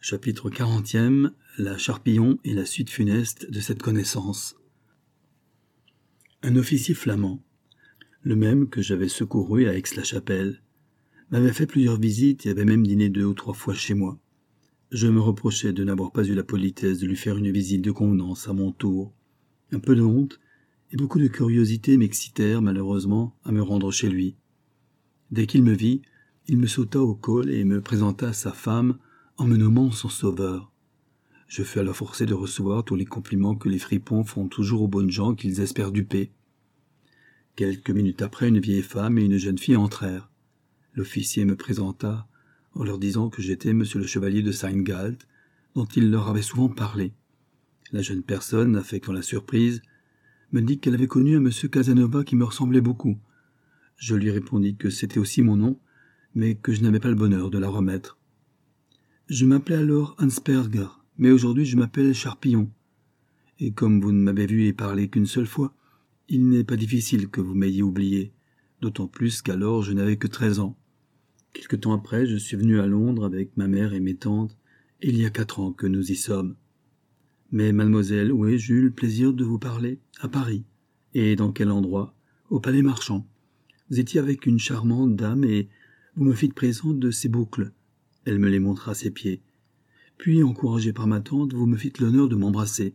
Chapitre 40e. La Charpillon et la suite funeste de cette connaissance. Un officier flamand, le même que j'avais secouru à Aix-la-Chapelle, m'avait fait plusieurs visites et avait même dîné 2 ou 3 fois chez moi. Je me reprochais de n'avoir pas eu la politesse de lui faire une visite de convenance à mon tour. Un peu de honte et beaucoup de curiosité m'excitèrent malheureusement à me rendre chez lui. Dès qu'il me vit, il me sauta au col et me présenta à sa femme en me nommant son sauveur. Je fus alors forcé de recevoir tous les compliments que les fripons font toujours aux bonnes gens qu'ils espèrent duper. Quelques minutes après, une vieille femme et une jeune fille entrèrent. L'officier me présenta en leur disant que j'étais monsieur le chevalier de Seingalt, dont il leur avait souvent parlé. La jeune personne, affectant la surprise, me dit qu'elle avait connu un monsieur Casanova qui me ressemblait beaucoup. Je lui répondis que c'était aussi mon nom, mais que je n'avais pas le bonheur de la remettre. Je m'appelais alors Hansperger, mais aujourd'hui je m'appelle Charpillon. Et comme vous ne m'avez vu et parlé qu'une seule fois, il n'est pas difficile que vous m'ayez oublié, d'autant plus qu'alors je n'avais que 13 ans. Quelque temps après, je suis venu à Londres avec ma mère et mes tantes, et il y a 4 ans que nous y sommes. Mais mademoiselle, où ai-je eu le plaisir de vous parler? À Paris. Et dans quel endroit? Au Palais Marchand. Vous étiez avec une charmante dame et vous me fîtes présent de ces boucles. Elle me les montra à ses pieds. Puis, encouragé par ma tante, vous me fîtes l'honneur de m'embrasser.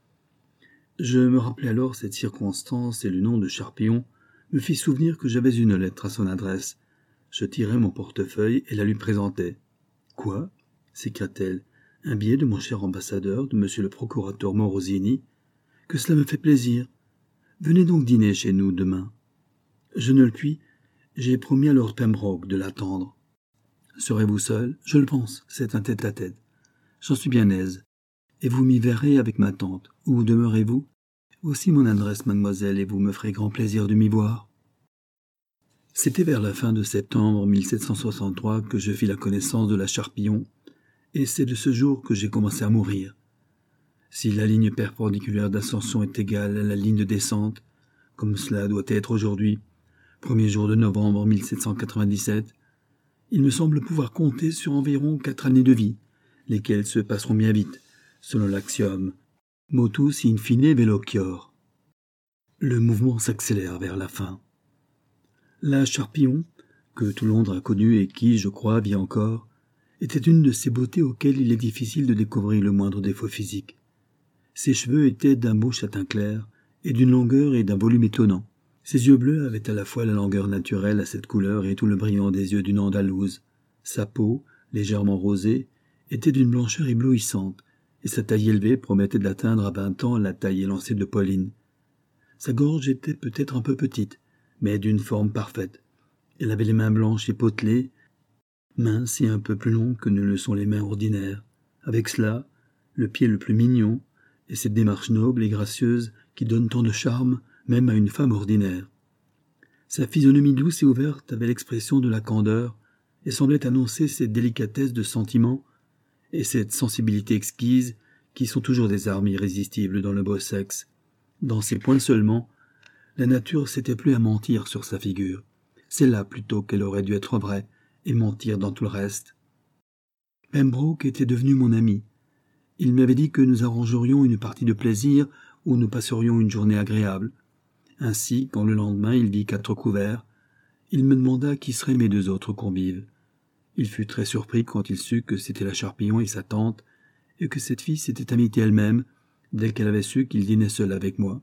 Je me rappelai alors cette circonstance et le nom de Charpillon me fit souvenir que j'avais une lettre à son adresse. Je tirai mon portefeuille et la lui présentai. « Quoi » s'écria-t-elle. « Un billet de mon cher ambassadeur, de monsieur le procurateur Morosini. Que cela me fait plaisir. Venez donc dîner chez nous demain. » Je ne le puis. J'ai promis à Lord Pembroke de l'attendre. « Serez-vous seul? Je le pense, c'est un tête-à-tête. J'en suis bien aise. Et vous m'y verrez avec ma tante. Où demeurez-vous? Voici mon adresse, mademoiselle, et vous me ferez grand plaisir de m'y voir. » C'était vers la fin de septembre 1763 que je fis la connaissance de la Charpillon, et c'est de ce jour que j'ai commencé à mourir. Si la ligne perpendiculaire d'ascension est égale à la ligne de descente, comme cela doit être aujourd'hui, 1er jour de novembre 1797, il me semble pouvoir compter sur environ 4 années de vie, lesquelles se passeront bien vite, selon l'axiome « motus in fine velocior ». Le mouvement s'accélère vers la fin. La Charpillon, que tout Londres a connue et qui, je crois, vit encore, était une de ces beautés auxquelles il est difficile de découvrir le moindre défaut physique. Ses cheveux étaient d'un beau châtain clair et d'une longueur et d'un volume étonnants. Ses yeux bleus avaient à la fois la langueur naturelle à cette couleur et tout le brillant des yeux d'une Andalouse. Sa peau, légèrement rosée, était d'une blancheur éblouissante, et sa taille élevée promettait d'atteindre à 20 ans la taille élancée de Pauline. Sa gorge était peut-être un peu petite, mais d'une forme parfaite. Elle avait les mains blanches et potelées, minces et un peu plus longues que ne le sont les mains ordinaires. Avec cela, le pied le plus mignon, et cette démarche noble et gracieuse qui donne tant de charme même à une femme ordinaire. Sa physionomie douce et ouverte avait l'expression de la candeur et semblait annoncer cette délicatesse de sentiment et cette sensibilité exquise qui sont toujours des armes irrésistibles dans le beau sexe. Dans ces points seulement, la nature s'était plu à mentir sur sa figure. C'est là plutôt qu'elle aurait dû être vraie et mentir dans tout le reste. Pembroke était devenu mon ami. Il m'avait dit que nous arrangerions une partie de plaisir où nous passerions une journée agréable. Ainsi, quand le lendemain il vit 4 couverts, il me demanda qui seraient mes 2 autres convives. Il fut très surpris quand il sut que c'était la Charpillon et sa tante, et que cette fille s'était imitée elle-même, dès qu'elle avait su qu'il dînait seul avec moi.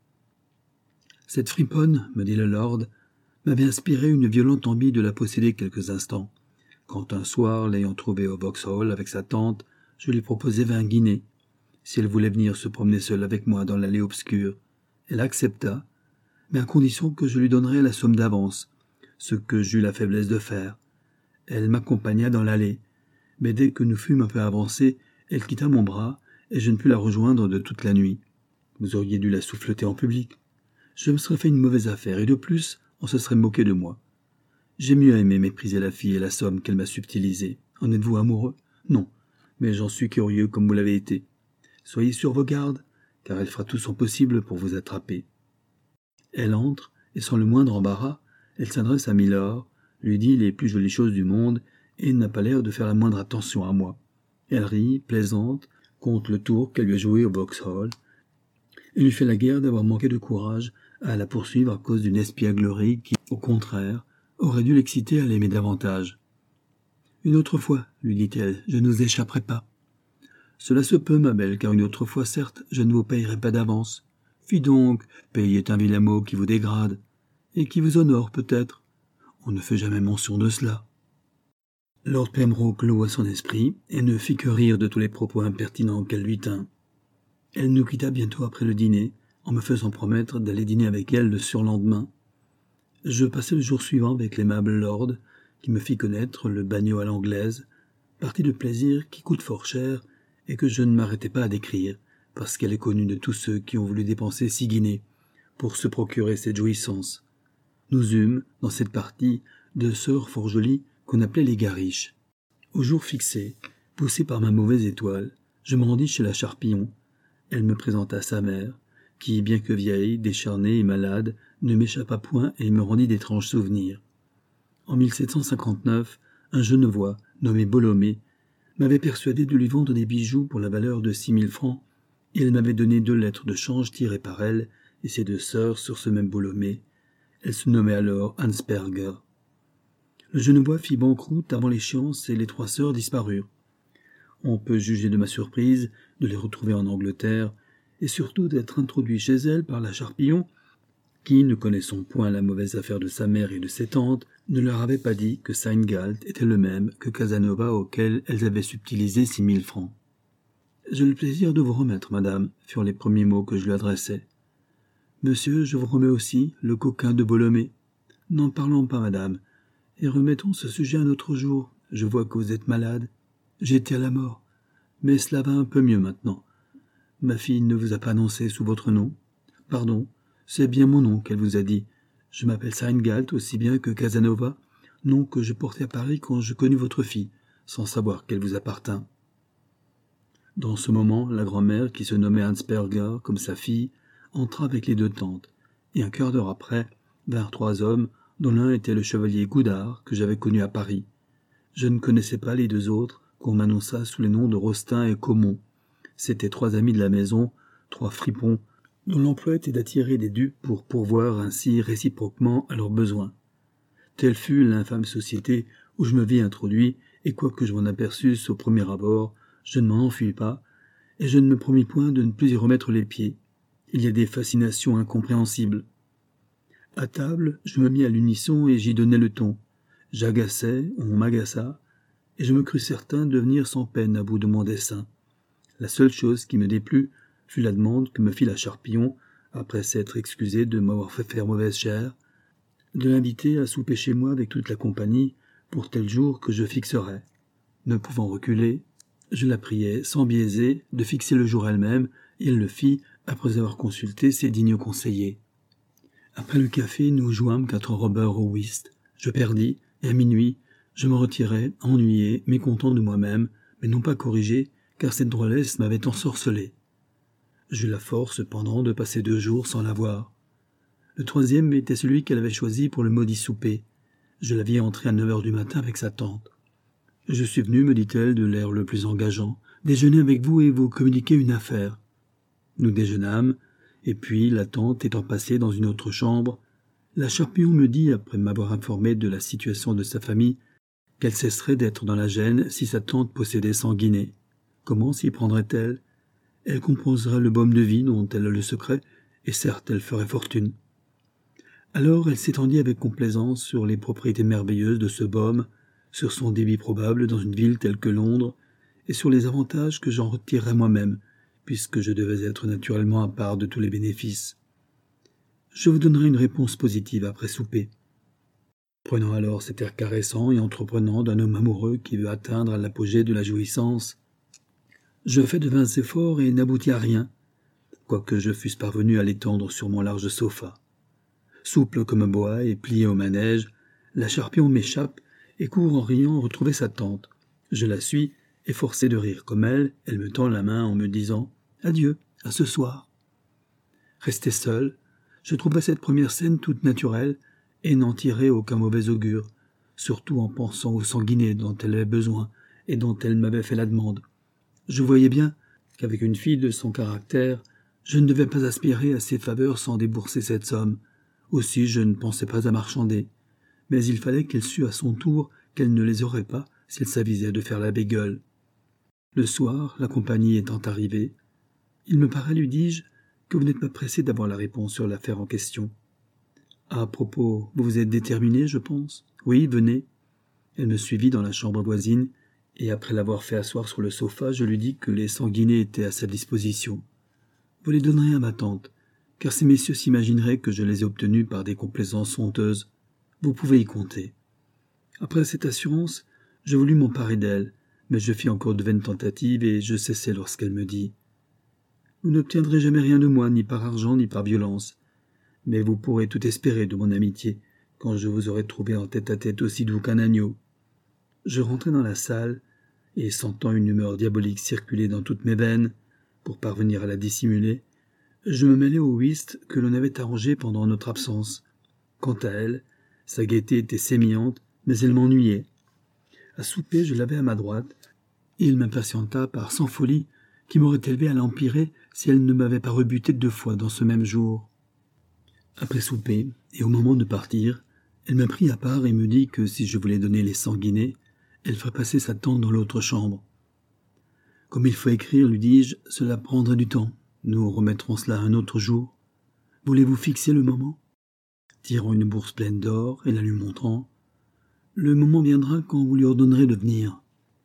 Cette friponne, me dit le lord, m'avait inspiré une violente envie de la posséder quelques instants. Quand un soir, l'ayant trouvée au Vauxhall avec sa tante, je lui proposai 20 guinées. Si elle voulait venir se promener seule avec moi dans l'allée obscure, elle accepta, mais à condition que je lui donnerais la somme d'avance, ce que j'eus la faiblesse de faire. Elle m'accompagna dans l'allée, mais dès que nous fûmes un peu avancés, elle quitta mon bras, et je ne pus la rejoindre de toute la nuit. Vous auriez dû la souffleter en public. Je me serais fait une mauvaise affaire, et de plus, on se serait moqué de moi. J'ai mieux aimé mépriser la fille et la somme qu'elle m'a subtilisée. En êtes-vous amoureux? Non, mais j'en suis curieux comme vous l'avez été. Soyez sur vos gardes, car elle fera tout son possible pour vous attraper. Elle entre, et sans le moindre embarras, elle s'adresse à Milord, lui dit les plus jolies choses du monde, et n'a pas l'air de faire la moindre attention à moi. Elle rit, plaisante, contre le tour qu'elle lui a joué au Vauxhall, et lui fait la guerre d'avoir manqué de courage à la poursuivre à cause d'une espièglerie qui, au contraire, aurait dû l'exciter à l'aimer davantage. « Une autre fois, lui dit-elle, je ne vous échapperai pas. »« Cela se peut, ma belle, car une autre fois, certes, je ne vous payerai pas d'avance. Fi donc, payer est un vilain mot qui vous dégrade, et qui vous honore peut-être. On ne fait jamais mention de cela. » Lord Pembroke loua son esprit, et ne fit que rire de tous les propos impertinents qu'elle lui tint. Elle nous quitta bientôt après le dîner, en me faisant promettre d'aller dîner avec elle le surlendemain. Je passai le jour suivant avec l'aimable lord, qui me fit connaître le bagnot à l'anglaise, partie de plaisir qui coûte fort cher et que je ne m'arrêtais pas à décrire, parce qu'elle est connue de tous ceux qui ont voulu dépenser 6 guinées pour se procurer cette jouissance. Nous eûmes, dans cette partie, 2 sœurs fort jolies qu'on appelait les Garish. Au jour fixé, poussé par ma mauvaise étoile, je me rendis chez la Charpillon. Elle me présenta sa mère, qui, bien que vieille, décharnée et malade, ne m'échappa point et me rendit d'étranges souvenirs. En 1759, un Genevois, nommé Bolomé, m'avait persuadé de lui vendre des bijoux pour la valeur de 6 000 francs, et elle m'avait donné 2 lettres de change tirées par elle et ses 2 sœurs sur ce même Bolomé. Elle se nommait alors Hansperger. Le Genevois fit banqueroute avant l'échéance et les 3 sœurs disparurent. On peut juger de ma surprise de les retrouver en Angleterre, et surtout d'être introduit chez elle par la Charpillon, qui, ne connaissant point la mauvaise affaire de sa mère et de ses tantes, ne leur avait pas dit que Seingalt était le même que Casanova auquel elles avaient subtilisé 6 000 francs. « J'ai le plaisir de vous remettre, madame, » furent les premiers mots que je lui adressai. « Monsieur, je vous remets aussi le coquin de Bolomé. N'en parlons pas, madame, et remettons ce sujet un autre jour. Je vois que vous êtes malade. J'étais à la mort, mais cela va un peu mieux maintenant. Ma fille ne vous a pas annoncé sous votre nom. Pardon, c'est bien mon nom qu'elle vous a dit. Je m'appelle Seingalt aussi bien que Casanova, nom que je portais à Paris quand je connus votre fille, sans savoir qu'elle vous appartint. » Dans ce moment, la grand-mère, qui se nommait Hansperger comme sa fille, entra avec les 2 tantes, et un quart d'heure après, vinrent 3 hommes, dont l'un était le chevalier Goudard, que j'avais connu à Paris. Je ne connaissais pas les 2 autres, qu'on m'annonça sous les noms de Rostin et Caumont. C'étaient 3 amis de la maison, 3 fripons, dont l'emploi était d'attirer des dupes pour pourvoir ainsi réciproquement à leurs besoins. Telle fut l'infâme société où je me vis introduit, et quoique je m'en aperçusse au premier abord, je ne m'en enfuis pas, et je ne me promis point de ne plus y remettre les pieds. Il y a des fascinations incompréhensibles. À table, je me mis à l'unisson et j'y donnai le ton. J'agaçai, on m'agaça, et je me crus certain de venir sans peine à bout de mon dessein. La seule chose qui me déplut fut la demande que me fit la Charpillon, après s'être excusée de m'avoir fait faire mauvaise chère, de l'inviter à souper chez moi avec toute la compagnie pour tel jour que je fixerais. Ne pouvant reculer, je la priai, sans biaiser, de fixer le jour elle-même, et elle le fit après avoir consulté ses dignes conseillers. Après le café, nous jouâmes 4 robeurs au whist. Je perdis, et à minuit, je me retirai, ennuyé, mécontent de moi-même, mais non pas corrigé, car cette drôlesse m'avait ensorcelé. J'eus la force, cependant, de passer 2 jours sans la voir. Le 3e était celui qu'elle avait choisi pour le maudit souper. Je la vis entrer à 9 heures du matin avec sa tante. « Je suis venu, me dit-elle, de l'air le plus engageant, déjeuner avec vous et vous communiquer une affaire. » Nous déjeunâmes, et puis, la tante étant passée dans une autre chambre, la Charpillon me dit, après m'avoir informé de la situation de sa famille, qu'elle cesserait d'être dans la gêne si sa tante possédait 100 guinées. Comment s'y prendrait-elle? Elle composerait le baume de vie dont elle a le secret, et certes elle ferait fortune. Alors elle s'étendit avec complaisance sur les propriétés merveilleuses de ce baume, sur son débit probable dans une ville telle que Londres, et sur les avantages que j'en retirerais moi-même, puisque je devais être naturellement à part de tous les bénéfices. Je vous donnerai une réponse positive après souper. Prenant alors cet air caressant et entreprenant d'un homme amoureux qui veut atteindre à l'apogée de la jouissance, je fais de vains efforts et n'aboutis à rien, quoique je fusse parvenu à l'étendre sur mon large sofa. Souple comme un bois et plié au manège, la Charpillon m'échappe et court en riant retrouver sa tante. Je la suis, et forcé de rire comme elle me tend la main en me disant « Adieu, à ce soir ». Resté seul, je trouvais cette première scène toute naturelle et n'en tirais aucun mauvais augure, surtout en pensant aux sanguinés dont elle avait besoin et dont elle m'avait fait la demande. Je voyais bien qu'avec une fille de son caractère, je ne devais pas aspirer à ses faveurs sans débourser cette somme. Aussi je ne pensais pas à marchander. Mais il fallait qu'elle sût à son tour qu'elle ne les aurait pas si elle s'avisait de faire la bégueule. Le soir, la compagnie étant arrivée, « Il me paraît, lui dis-je, que vous n'êtes pas pressé d'avoir la réponse sur l'affaire en question. »« À propos, vous vous êtes déterminé, je pense. »« Oui, venez. » Elle me suivit dans la chambre voisine, et après l'avoir fait asseoir sur le sofa, je lui dis que les sanguinés étaient à sa disposition. « Vous les donnerez à ma tante, car ces messieurs s'imagineraient que je les ai obtenus par des complaisances honteuses. Vous pouvez y compter. » Après cette assurance, je voulus m'emparer d'elle, mais je fis encore de vaines tentatives et je cessai lorsqu'elle me dit « Vous n'obtiendrez jamais rien de moi, ni par argent, ni par violence. Mais vous pourrez tout espérer de mon amitié, quand je vous aurai trouvé en tête-à-tête aussi doux qu'un agneau. » Je rentrai dans la salle, et sentant une humeur diabolique circuler dans toutes mes veines, pour parvenir à la dissimuler, je me mêlai au whist que l'on avait arrangé pendant notre absence. Quant à elle, sa gaieté était sémillante, mais elle m'ennuyait. À souper, je l'avais à ma droite, et il m'impatienta par 100 folies qui m'auraient élevé à l'empirer si elle ne m'avait pas rebuté 2 fois dans ce même jour. Après souper, et au moment de partir, elle me prit à part et me dit que si je voulais donner les 100 guinées, elle ferait passer sa tante dans l'autre chambre. « Comme il faut écrire, lui dis-je, cela prendrait du temps. Nous remettrons cela un autre jour. Voulez-vous fixer le moment ?» Tirant une bourse pleine d'or et la lui montrant, « Le moment viendra quand vous lui ordonnerez de venir. »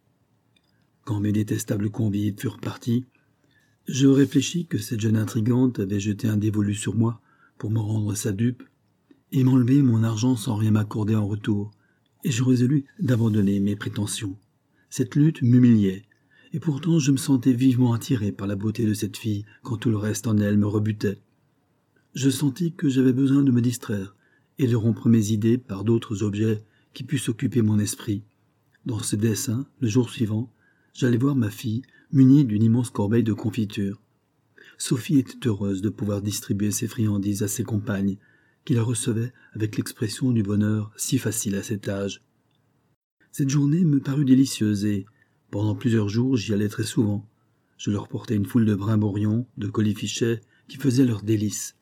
Quand mes détestables convives furent partis, je réfléchis que cette jeune intrigante avait jeté un dévolu sur moi pour me rendre sa dupe et m'enlever mon argent sans rien m'accorder en retour, et je résolus d'abandonner mes prétentions. Cette lutte m'humiliait, et pourtant je me sentais vivement attiré par la beauté de cette fille quand tout le reste en elle me rebutait. Je sentis que j'avais besoin de me distraire et de rompre mes idées par d'autres objets qui pussent occuper mon esprit. Dans ce dessein, le jour suivant, j'allai voir ma fille munie d'une immense corbeille de confiture. Sophie était heureuse de pouvoir distribuer ses friandises à ses compagnes, qui la recevaient avec l'expression du bonheur si facile à cet âge. Cette journée me parut délicieuse et, pendant plusieurs jours, j'y allais très souvent. Je leur portais une foule de brimborions, de colifichets, qui faisaient leur délice.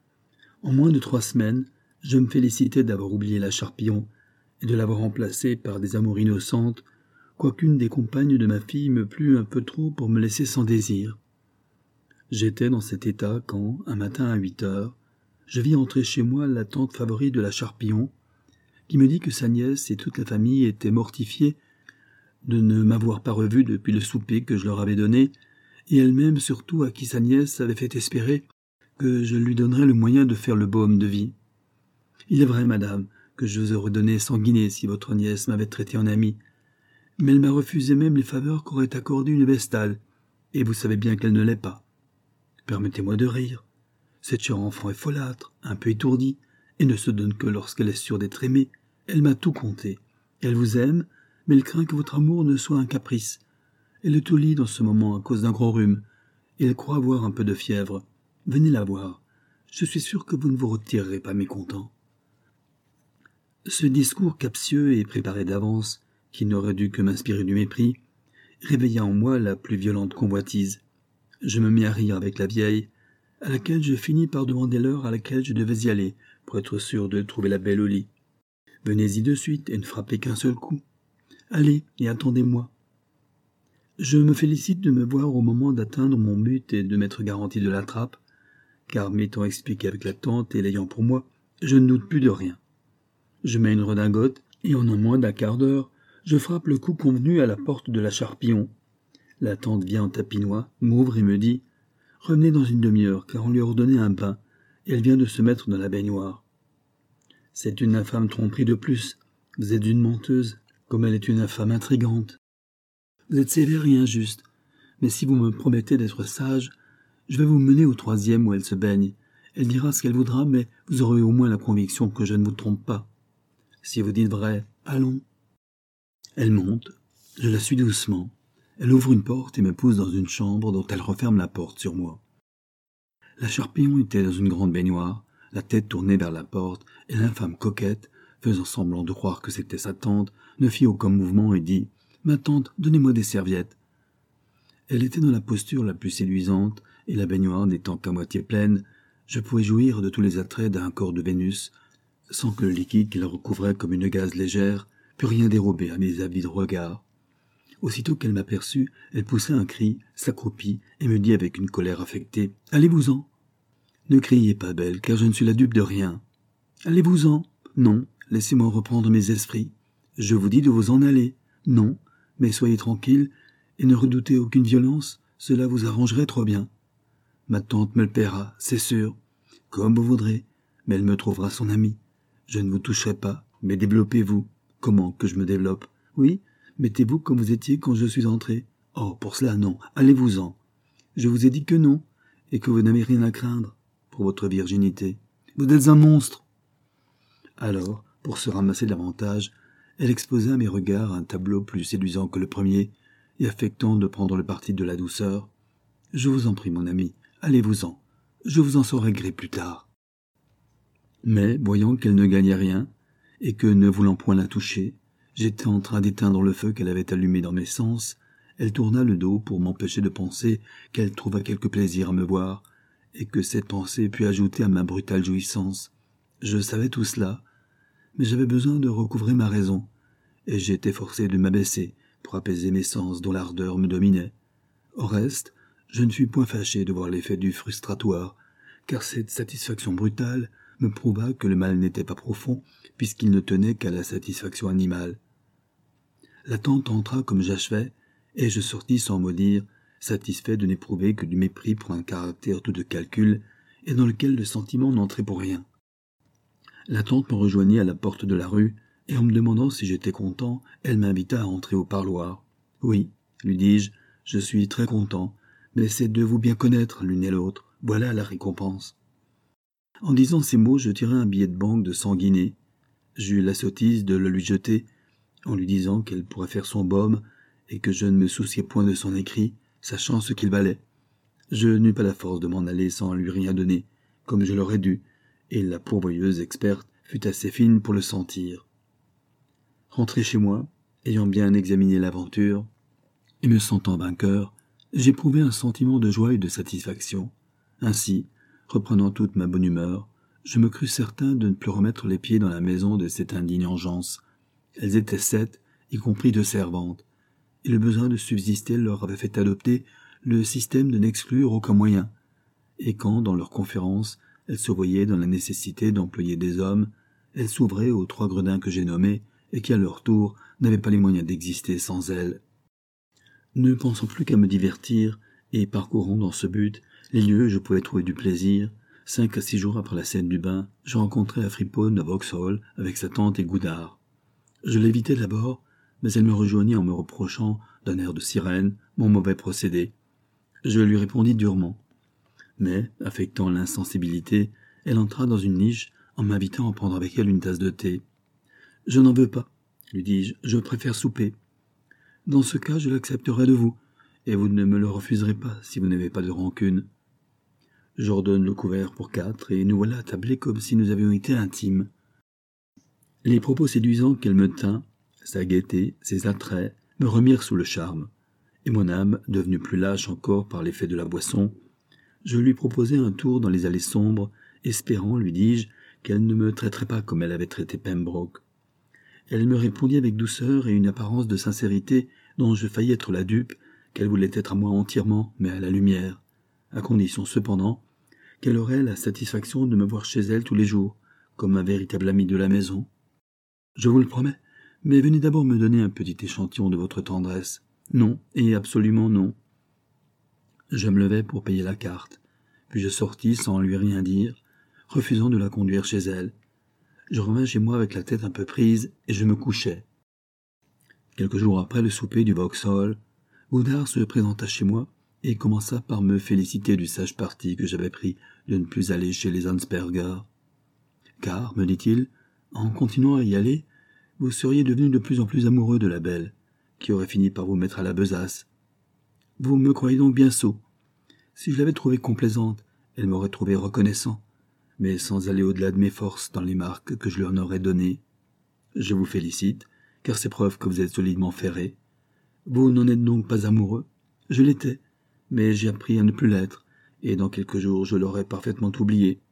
En moins de 3 semaines, je me félicitais d'avoir oublié la Charpillon et de l'avoir remplacée par des amours innocentes, quoiqu'une des compagnes de ma fille me plût un peu trop pour me laisser sans désir. J'étais dans cet état quand, un matin à 8 heures, je vis entrer chez moi la tante favorite de la Charpillon, qui me dit que sa nièce et toute la famille étaient mortifiées de ne m'avoir pas revu depuis le souper que je leur avais donné, et elle-même surtout à qui sa nièce avait fait espérer que je lui donnerais le moyen de faire le baume de vie. Il est vrai, madame, que je vous aurais donné 100 guinées si votre nièce m'avait traité en amie, mais elle m'a refusé même les faveurs qu'aurait accordées une vestale, et vous savez bien qu'elle ne l'est pas. Permettez-moi de rire. Cette chère enfant est folâtre, un peu étourdie, et ne se donne que lorsqu'elle est sûre d'être aimée. Elle m'a tout conté. Elle vous aime, mais elle craint que votre amour ne soit un caprice. Elle est au lit dans ce moment à cause d'un gros rhume, et elle croit avoir un peu de fièvre. Venez la voir. Je suis sûr que vous ne vous retirerez pas mécontent. » Ce discours captieux et préparé d'avance, qui n'aurait dû que m'inspirer du mépris, réveilla en moi la plus violente convoitise. Je me mis à rire avec la vieille, à laquelle je finis par demander l'heure à laquelle je devais y aller, pour être sûr de trouver la belle au lit. « Venez-y de suite et ne frappez qu'un seul coup. Allez et attendez-moi. » Je me félicite de me voir au moment d'atteindre mon but et de m'être garanti de la trappe, car m'étant expliqué avec la tante et l'ayant pour moi, je ne doute plus de rien. Je mets une redingote, et en moins d'un quart d'heure, je frappe le coup convenu à la porte de la Charpillon. La tante vient en tapinois, m'ouvre et me dit « Revenez dans une demi-heure, car on lui a ordonné un bain, et elle vient de se mettre dans la baignoire. » C'est une infâme tromperie de plus. Vous êtes une menteuse, comme elle est une infâme intrigante. Vous êtes sévère et injuste, mais si vous me promettez d'être sage, je vais vous mener au 3e où elle se baigne. Elle dira ce qu'elle voudra, mais vous aurez au moins la conviction que je ne vous trompe pas. Si vous dites vrai, allons. Elle monte, je la suis doucement. Elle ouvre une porte et me pousse dans une chambre dont elle referme la porte sur moi. La Charpillon était dans une grande baignoire, la tête tournée vers la porte, et l'infâme coquette, faisant semblant de croire que c'était sa tante, ne fit aucun mouvement et dit « Ma tante, donnez-moi des serviettes. » Elle était dans la posture la plus séduisante, et la baignoire n'étant qu'à moitié pleine, je pouvais jouir de tous les attraits d'un corps de Vénus, sans que le liquide qui la recouvrait comme une gaze légère pût rien dérober à mes avides regards. Aussitôt qu'elle m'aperçut, elle poussa un cri, s'accroupit et me dit avec une colère affectée « Allez-vous-en !» « Ne criez pas, belle, car je ne suis la dupe de rien. »« Allez-vous-en !»« Non, laissez-moi reprendre mes esprits. »« Je vous dis de vous en aller. »« Non, mais soyez tranquille et ne redoutez aucune violence, cela vous arrangerait trop bien. »« Ma tante me le paiera, c'est sûr. »« Comme vous voudrez, mais elle me trouvera son amie. Je ne vous toucherai pas, mais développez-vous. »« Comment que je me développe ? » ?»« Oui, mettez-vous comme vous étiez quand je suis entré. »« Oh, pour cela, non, allez-vous-en. »« Je vous ai dit que non, et que vous n'avez rien à craindre pour votre virginité. Vous êtes un monstre. » Alors, pour se ramasser davantage, elle exposa à mes regards un tableau plus séduisant que le premier, et affectant de prendre le parti de la douceur. « Je vous en prie, mon ami, allez-vous-en. Je vous en saurai gré plus tard. » Mais, voyant qu'elle ne gagnait rien, et que, ne voulant point la toucher, j'étais en train d'éteindre le feu qu'elle avait allumé dans mes sens, elle tourna le dos pour m'empêcher de penser qu'elle trouva quelque plaisir à me voir, et que cette pensée pût ajouter à ma brutale jouissance. Je savais tout cela, mais j'avais besoin de recouvrer ma raison, et j'étais forcé de m'abaisser pour apaiser mes sens dont l'ardeur me dominait. Au reste, je ne fus point fâché de voir l'effet du frustratoire, car cette satisfaction brutale me prouva que le mal n'était pas profond, puisqu'il ne tenait qu'à la satisfaction animale. La tante entra comme j'achevais, et je sortis sans mot dire, satisfait de n'éprouver que du mépris pour un caractère tout de calcul, et dans lequel le sentiment n'entrait pour rien. La tante me rejoignit à la porte de la rue, et en me demandant si j'étais content, elle m'invita à entrer au parloir. « Oui, » lui dis-je, « je suis très content, mais c'est de vous bien connaître l'une et l'autre, voilà la récompense. » En disant ces mots, je tirai un billet de banque de 100 guinées. J'eus la sottise de le lui jeter, en lui disant qu'elle pourrait faire son baume, et que je ne me souciais point de son écrit, sachant ce qu'il valait. Je n'eus pas la force de m'en aller sans lui rien donner, comme je l'aurais dû, et la pourvoyeuse experte fut assez fine pour le sentir. Rentré chez moi, ayant bien examiné l'aventure, et me sentant vainqueur, j'éprouvai un sentiment de joie et de satisfaction. Ainsi, reprenant toute ma bonne humeur, je me crus certain de ne plus remettre les pieds dans la maison de cette indigne engeance. Elles étaient 7, y compris 2 servantes, et le besoin de subsister leur avait fait adopter le système de n'exclure aucun moyen, et quand, dans leurs conférences, elles se voyaient dans la nécessité d'employer des hommes, elles s'ouvraient aux 3 gredins que j'ai nommés, et qui à leur tour n'avaient pas les moyens d'exister sans elles. Ne pensant plus qu'à me divertir, et parcourant dans ce but les lieux où je pouvais trouver du plaisir, 5 à 6 jours après la scène du bain, je rencontrai la friponne à Vauxhall avec sa tante et Goudard. Je l'évitai d'abord, mais elle me rejoignit en me reprochant, d'un air de sirène, mon mauvais procédé. Je lui répondis durement. Mais, affectant l'insensibilité, elle entra dans une niche en m'invitant à prendre avec elle une tasse de thé. « Je n'en veux pas, » lui dis-je, « je préfère souper. »« Dans ce cas, je l'accepterai de vous, et vous ne me le refuserez pas si vous n'avez pas de rancune. » J'ordonne le couvert pour 4, et nous voilà attablés comme si nous avions été intimes. Les propos séduisants qu'elle me tint, sa gaieté, ses attraits, me remirent sous le charme, et mon âme, devenue plus lâche encore par l'effet de la boisson, je lui proposai un tour dans les allées sombres, espérant, lui dis-je, qu'elle ne me traiterait pas comme elle avait traité Pembroke. Elle me répondit avec douceur et une apparence de sincérité dont je faillis être la dupe, qu'elle voulait être à moi entièrement, mais à la lumière, à condition cependant qu'elle aurait la satisfaction de me voir chez elle tous les jours, comme un véritable ami de la maison. « Je vous le promets, mais venez d'abord me donner un petit échantillon de votre tendresse. »« Non, et absolument non. » Je me levai pour payer la carte, puis je sortis sans lui rien dire, refusant de la conduire chez elle. Je revins chez moi avec la tête un peu prise, et je me couchai. Quelques jours après le souper du Vauxhall, Goudard se présenta chez moi, et commença par me féliciter du sage parti que j'avais pris de ne plus aller chez les Ansperger. « Car, me dit-il, en continuant à y aller, vous seriez devenu de plus en plus amoureux de la belle, qui aurait fini par vous mettre à la besace. Vous me croyez donc bien sot. Si je l'avais trouvée complaisante, elle m'aurait trouvé reconnaissant, mais sans aller au-delà de mes forces dans les marques que je lui en aurais données. Je vous félicite, car c'est preuve que vous êtes solidement ferré. Vous n'en êtes donc pas amoureux? Je l'étais, mais j'ai appris à ne plus l'être, et dans quelques jours je l'aurai parfaitement oublié.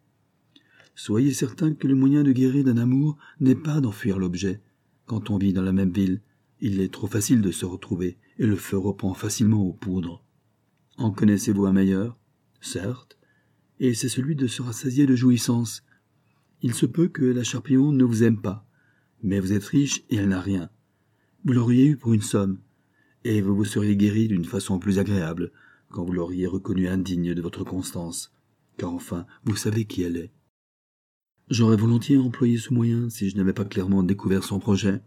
Soyez certain que le moyen de guérir d'un amour n'est pas d'enfuir l'objet. Quand on vit dans la même ville, il est trop facile de se retrouver, et le feu reprend facilement aux poudres. En connaissez-vous un meilleur? Certes, et c'est celui de se rassasier de jouissance. Il se peut que la Charpillon ne vous aime pas, mais vous êtes riche et elle n'a rien. Vous l'auriez eu pour une somme, et vous vous seriez guéri d'une façon plus agréable quand vous l'auriez reconnue indigne de votre constance, car enfin, vous savez qui elle est. J'aurais volontiers employé ce moyen si je n'avais pas clairement découvert son projet.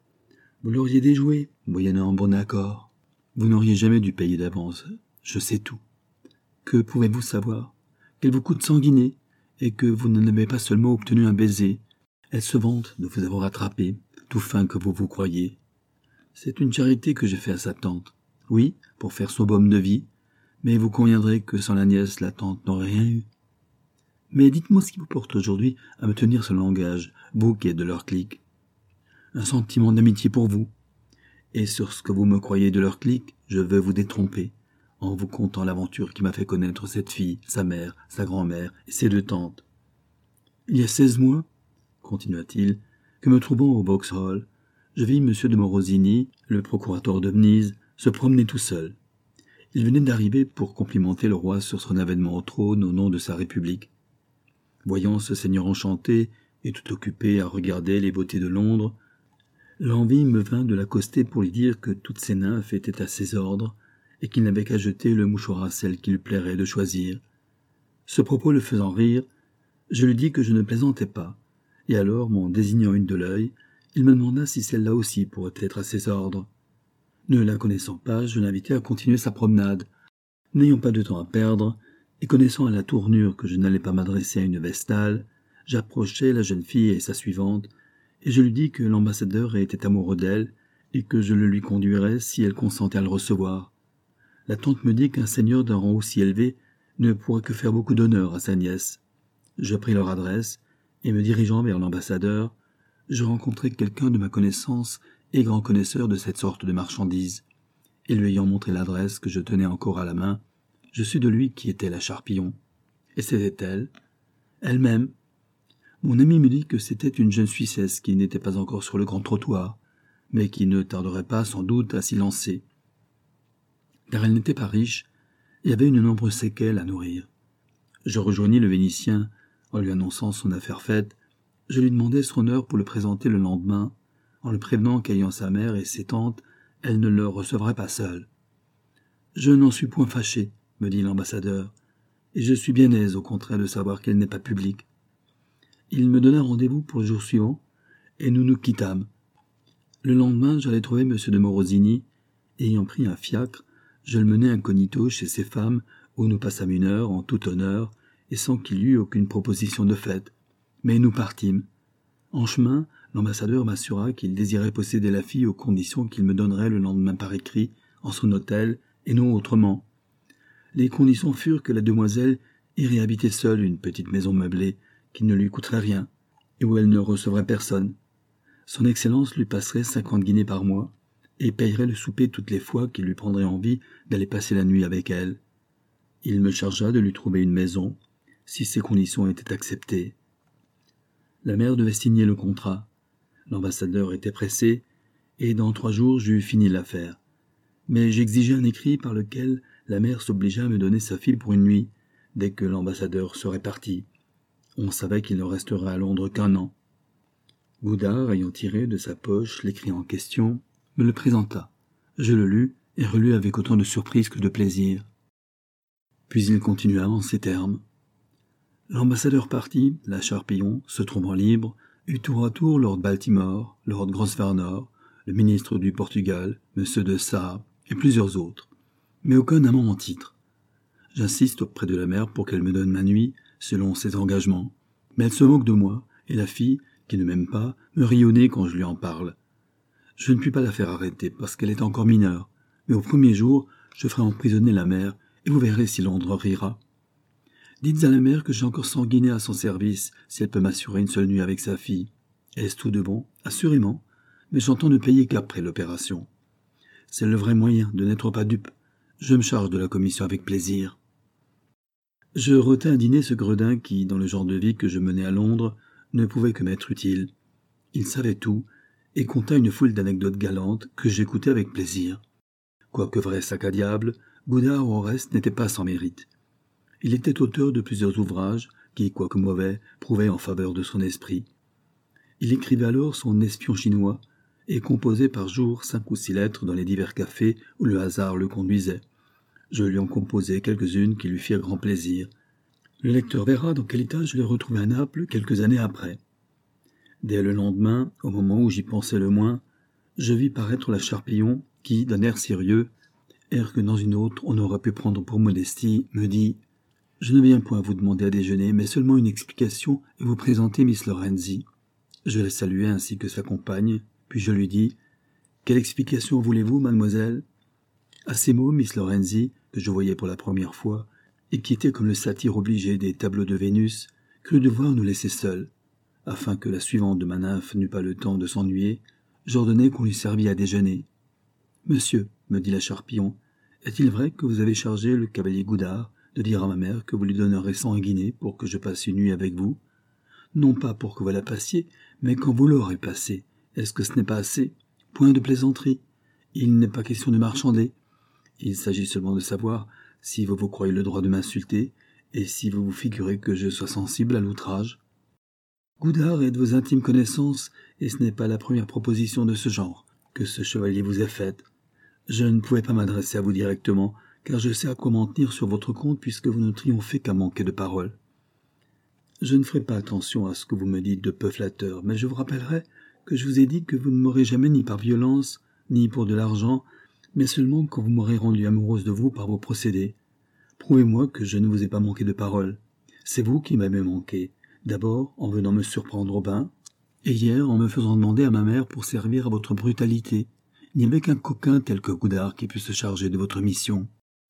Vous l'auriez déjoué, moyennant un bon accord. Vous n'auriez jamais dû payer d'avance. Je sais tout. Que pouvez-vous savoir? Qu'elle vous coûte sanguiner, et que vous n'en avez pas seulement obtenu un baiser. Elle se vante de vous avoir attrapé, tout fin que vous vous croyez. C'est une charité que j'ai fait à sa tante. Oui, pour faire son baume de vie, mais vous conviendrez que sans la nièce, la tante n'aurait rien eu. Mais dites-moi ce qui vous porte aujourd'hui à me tenir ce langage, vous qui êtes de leur clique. Un sentiment d'amitié pour vous. Et sur ce que vous me croyez de leur clique, je veux vous détromper, en vous contant l'aventure qui m'a fait connaître cette fille, sa mère, sa grand-mère et ses 2 tantes. Il y a 16 mois, continua-t-il, que me trouvant au Vauxhall, je vis M. de Morosini, le procurateur de Venise, se promener tout seul. Il venait d'arriver pour complimenter le roi sur son avènement au trône au nom de sa République. Voyant ce seigneur enchanté et tout occupé à regarder les beautés de Londres, l'envie me vint de l'accoster pour lui dire que toutes ces nymphes étaient à ses ordres et qu'il n'avait qu'à jeter le mouchoir à celle qui lui plairait de choisir. Ce propos le faisant rire, je lui dis que je ne plaisantais pas, et alors, m'en désignant une de l'œil, il me demanda si celle-là aussi pourrait être à ses ordres. Ne la connaissant pas, je l'invitai à continuer sa promenade. N'ayant pas de temps à perdre, et connaissant à la tournure que je n'allais pas m'adresser à une vestale, j'approchai la jeune fille et sa suivante, et je lui dis que l'ambassadeur était amoureux d'elle, et que je le lui conduirais si elle consentait à le recevoir. La tante me dit qu'un seigneur d'un rang aussi élevé ne pourrait que faire beaucoup d'honneur à sa nièce. Je pris leur adresse, et me dirigeant vers l'ambassadeur, je rencontrai quelqu'un de ma connaissance et grand connaisseur de cette sorte de marchandises, et lui ayant montré l'adresse que je tenais encore à la main, je sus de lui qui était la Charpillon. Et c'était elle, elle-même. Mon ami me dit que c'était une jeune Suissesse qui n'était pas encore sur le grand trottoir, mais qui ne tarderait pas sans doute à s'y lancer. Car elle n'était pas riche et avait une nombreuse séquelle à nourrir. Je rejoignis le Vénitien en lui annonçant son affaire faite. Je lui demandai son heure pour le présenter le lendemain, en le prévenant qu'ayant sa mère et ses tantes, elle ne le recevrait pas seule. « Je n'en suis point fâché, » me dit l'ambassadeur, « et je suis bien aise au contraire de savoir qu'elle n'est pas publique. » Il me donna rendez-vous pour le jour suivant, et nous nous quittâmes. Le lendemain, j'allai trouver M. de Morosini, et ayant pris un fiacre, je le menai incognito chez ses femmes, où nous passâmes une heure en tout honneur, et sans qu'il y eût aucune proposition de fête. Mais nous partîmes. En chemin, l'ambassadeur m'assura qu'il désirait posséder la fille aux conditions qu'il me donnerait le lendemain par écrit, en son hôtel, et non autrement. Les conditions furent que la demoiselle irait habiter seule une petite maison meublée, qui ne lui coûterait rien, et où elle ne recevrait personne. Son Excellence lui passerait 50 guinées par mois, et payerait le souper toutes les fois qu'il lui prendrait envie d'aller passer la nuit avec elle. Il me chargea de lui trouver une maison, si ces conditions étaient acceptées. La mère devait signer le contrat. L'ambassadeur était pressé, et dans 3 jours j'eus fini l'affaire. Mais j'exigeai un écrit par lequel la mère s'obligea à me donner sa fille pour une nuit, dès que l'ambassadeur serait parti. On savait qu'il ne resterait à Londres qu'1 an. Goudard, ayant tiré de sa poche l'écrit en question, me le présenta. Je le lus et relus avec autant de surprise que de plaisir. Puis il continua en ces termes. L'ambassadeur parti, la Charpillon, se trouvant libre, eut tour à tour Lord Baltimore, Lord Grosvenor, le ministre du Portugal, M. de Sable et plusieurs autres, mais aucun amant en titre. J'insiste auprès de la mère pour qu'elle me donne ma nuit, selon ses engagements, mais elle se moque de moi, et la fille, qui ne m'aime pas, me rit au nez quand je lui en parle. Je ne puis pas la faire arrêter parce qu'elle est encore mineure, mais au premier jour, je ferai emprisonner la mère, et vous verrez si Londres rira. Dites à la mère que j'ai encore 100 guinées à son service, si elle peut m'assurer une seule nuit avec sa fille. Est-ce tout de bon? Assurément, mais j'entends ne payer qu'après l'opération. C'est le vrai moyen de n'être pas dupe. Je me charge de la commission avec plaisir. Je retins à dîner ce gredin qui, dans le genre de vie que je menais à Londres, ne pouvait que m'être utile. Il savait tout, et conta une foule d'anecdotes galantes que j'écoutais avec plaisir. Quoique vrai sac à diable, Goudard au reste n'était pas sans mérite. Il était auteur de plusieurs ouvrages qui, quoique mauvais, prouvaient en faveur de son esprit. Il écrivait alors son Espion chinois et composait par jour 5 ou 6 lettres dans les divers cafés où le hasard le conduisait. Je lui en composai quelques-unes qui lui firent grand plaisir. Le lecteur verra dans quel état je l'ai retrouvé à Naples quelques années après. Dès le lendemain, au moment où j'y pensais le moins, je vis paraître la Charpillon qui, d'un air sérieux, air que dans une autre on aurait pu prendre pour modestie, me dit « Je ne viens point vous demander à déjeuner, mais seulement une explication et vous présenter Miss Lorenzi. » Je la saluai ainsi que sa compagne, puis je lui dis « Quelle explication voulez-vous, mademoiselle ?» À ces mots, Miss Lorenzi, que je voyais pour la première fois, et qui était comme le satyre obligé des tableaux de Vénus, crut devoir nous laisser seuls. Afin que la suivante de ma nymphe n'eût pas le temps de s'ennuyer, j'ordonnai qu'on lui servît à déjeuner. « Monsieur, me dit la Charpillon, est-il vrai que vous avez chargé le cavalier Goudard de dire à ma mère que vous lui donnerez 100 guinées pour que je passe une nuit avec vous? Non pas pour que vous la passiez, mais quand vous l'aurez passée. Est-ce que ce n'est pas assez? Point de plaisanterie. Il n'est pas question de marchander. Il s'agit seulement de savoir si vous vous croyez le droit de m'insulter et si vous vous figurez que je sois sensible à l'outrage. Goudard est de vos intimes connaissances et ce n'est pas la première proposition de ce genre que ce chevalier vous ait faite. Je ne pouvais pas m'adresser à vous directement, car je sais à quoi m'en tenir sur votre compte puisque vous ne triomphez qu'à manquer de parole. Je ne ferai pas attention à ce que vous me dites de peu flatteur, mais je vous rappellerai que je vous ai dit que vous ne m'aurez jamais ni par violence, ni pour de l'argent, mais seulement quand vous m'aurez rendu amoureuse de vous par vos procédés. Prouvez-moi que je ne vous ai pas manqué de parole. C'est vous qui m'avez manqué, d'abord en venant me surprendre au bain, et hier en me faisant demander à ma mère pour servir à votre brutalité. Il n'y avait qu'un coquin tel que Goudard qui put se charger de votre mission.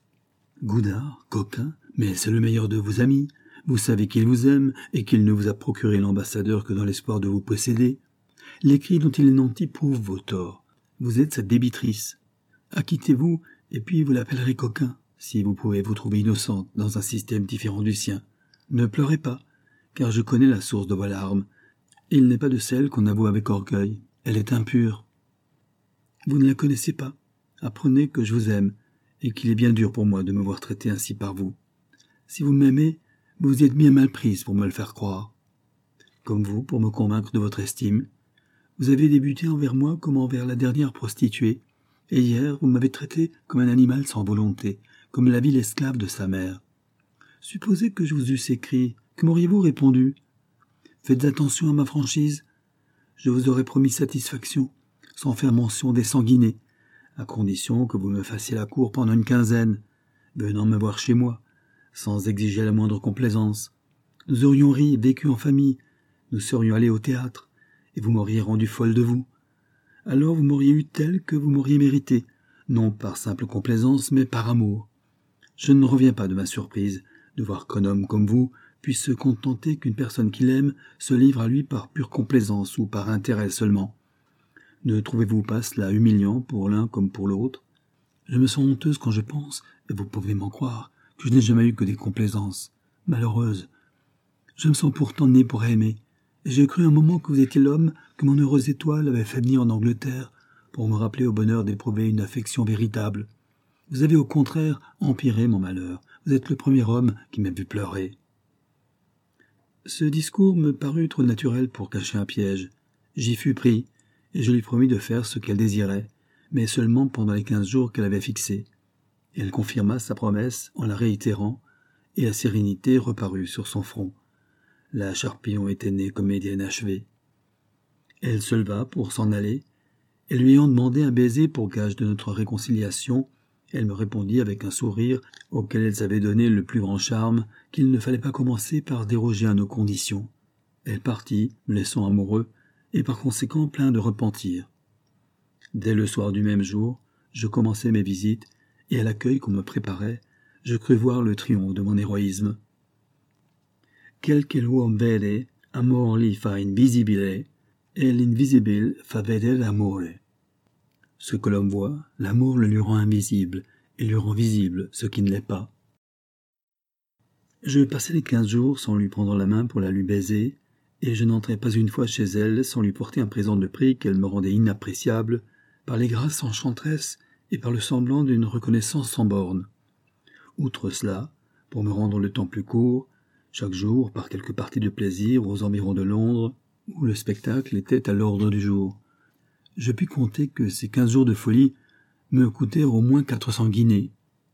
Goudard, coquin, mais c'est le meilleur de vos amis. Vous savez qu'il vous aime et qu'il ne vous a procuré l'ambassadeur que dans l'espoir de vous posséder. Les cris dont il est nanti prouvent vos torts. Vous êtes sa débitrice. Acquittez-vous et puis vous l'appellerez coquin, si vous pouvez vous trouver innocente dans un système différent du sien. Ne pleurez pas, car je connais la source de vos larmes. Il n'est pas de celle qu'on avoue avec orgueil. Elle est impure. Vous ne la connaissez pas. Apprenez que je vous aime et qu'il est bien dur pour moi de me voir traiter ainsi par vous. Si vous m'aimez, vous êtes bien mal prise pour me le faire croire. Comme vous, pour me convaincre de votre estime. Vous avez débuté envers moi comme envers la dernière prostituée, et hier vous m'avez traité comme un animal sans volonté, comme la vile esclave de sa mère. Supposez que je vous eusse écrit, que m'auriez-vous répondu? Faites attention à ma franchise. Je vous aurais promis satisfaction, sans faire mention des 100 guinées, à condition que vous me fassiez la cour pendant une quinzaine, venant me voir chez moi, sans exiger la moindre complaisance. Nous aurions ri et vécu en famille, nous serions allés au théâtre, et vous m'auriez rendu folle de vous. Alors vous m'auriez eu telle que vous m'auriez mérité, non par simple complaisance, mais par amour. Je ne reviens pas de ma surprise de voir qu'un homme comme vous puisse se contenter qu'une personne qu'il aime se livre à lui par pure complaisance ou par intérêt seulement. Ne trouvez-vous pas cela humiliant pour l'un comme pour l'autre? Je me sens honteuse quand je pense, et vous pouvez m'en croire, que je n'ai jamais eu que des complaisances. Malheureuse. Je me sens pourtant née pour aimer, et j'ai cru un moment que vous étiez l'homme que mon heureuse étoile avait fait venir en Angleterre pour me rappeler au bonheur d'éprouver une affection véritable. Vous avez au contraire empiré mon malheur. Vous êtes le premier homme qui m'a vu pleurer. Ce discours me parut trop naturel pour cacher un piège. J'y fus pris, et je lui promis de faire ce qu'elle désirait, mais seulement pendant les 15 jours qu'elle avait fixés. Elle confirma sa promesse en la réitérant, et la sérénité reparut sur son front. La Charpillon était née comédienne achevée. Elle se leva pour s'en aller, et lui ayant demandé un baiser pour gage de notre réconciliation, elle me répondit avec un sourire auquel elle avait donné le plus grand charme qu'il ne fallait pas commencer par déroger à nos conditions. Elle partit, me laissant amoureux, et par conséquent plein de repentir. Dès le soir du même jour, je commençai mes visites, et à l'accueil qu'on me préparait, je crus voir le triomphe de mon héroïsme. Quel che l'uom vede, amor li fa invisibile, et l'invisible fa vedere l'amore. Ce que l'homme voit, l'amour le lui rend invisible, et lui rend visible ce qui ne l'est pas. Je passais les 15 jours sans lui prendre la main pour la lui baiser, et je n'entrais pas une fois chez elle sans lui porter un présent de prix qu'elle me rendait inappréciable par les grâces enchantresses et par le semblant d'une reconnaissance sans bornes. Outre cela, pour me rendre le temps plus court, chaque jour par quelques parties de plaisir aux environs de Londres, où le spectacle était à l'ordre du jour. Je pus compter que ces 15 jours de folie me coûtèrent au moins 400 guinées.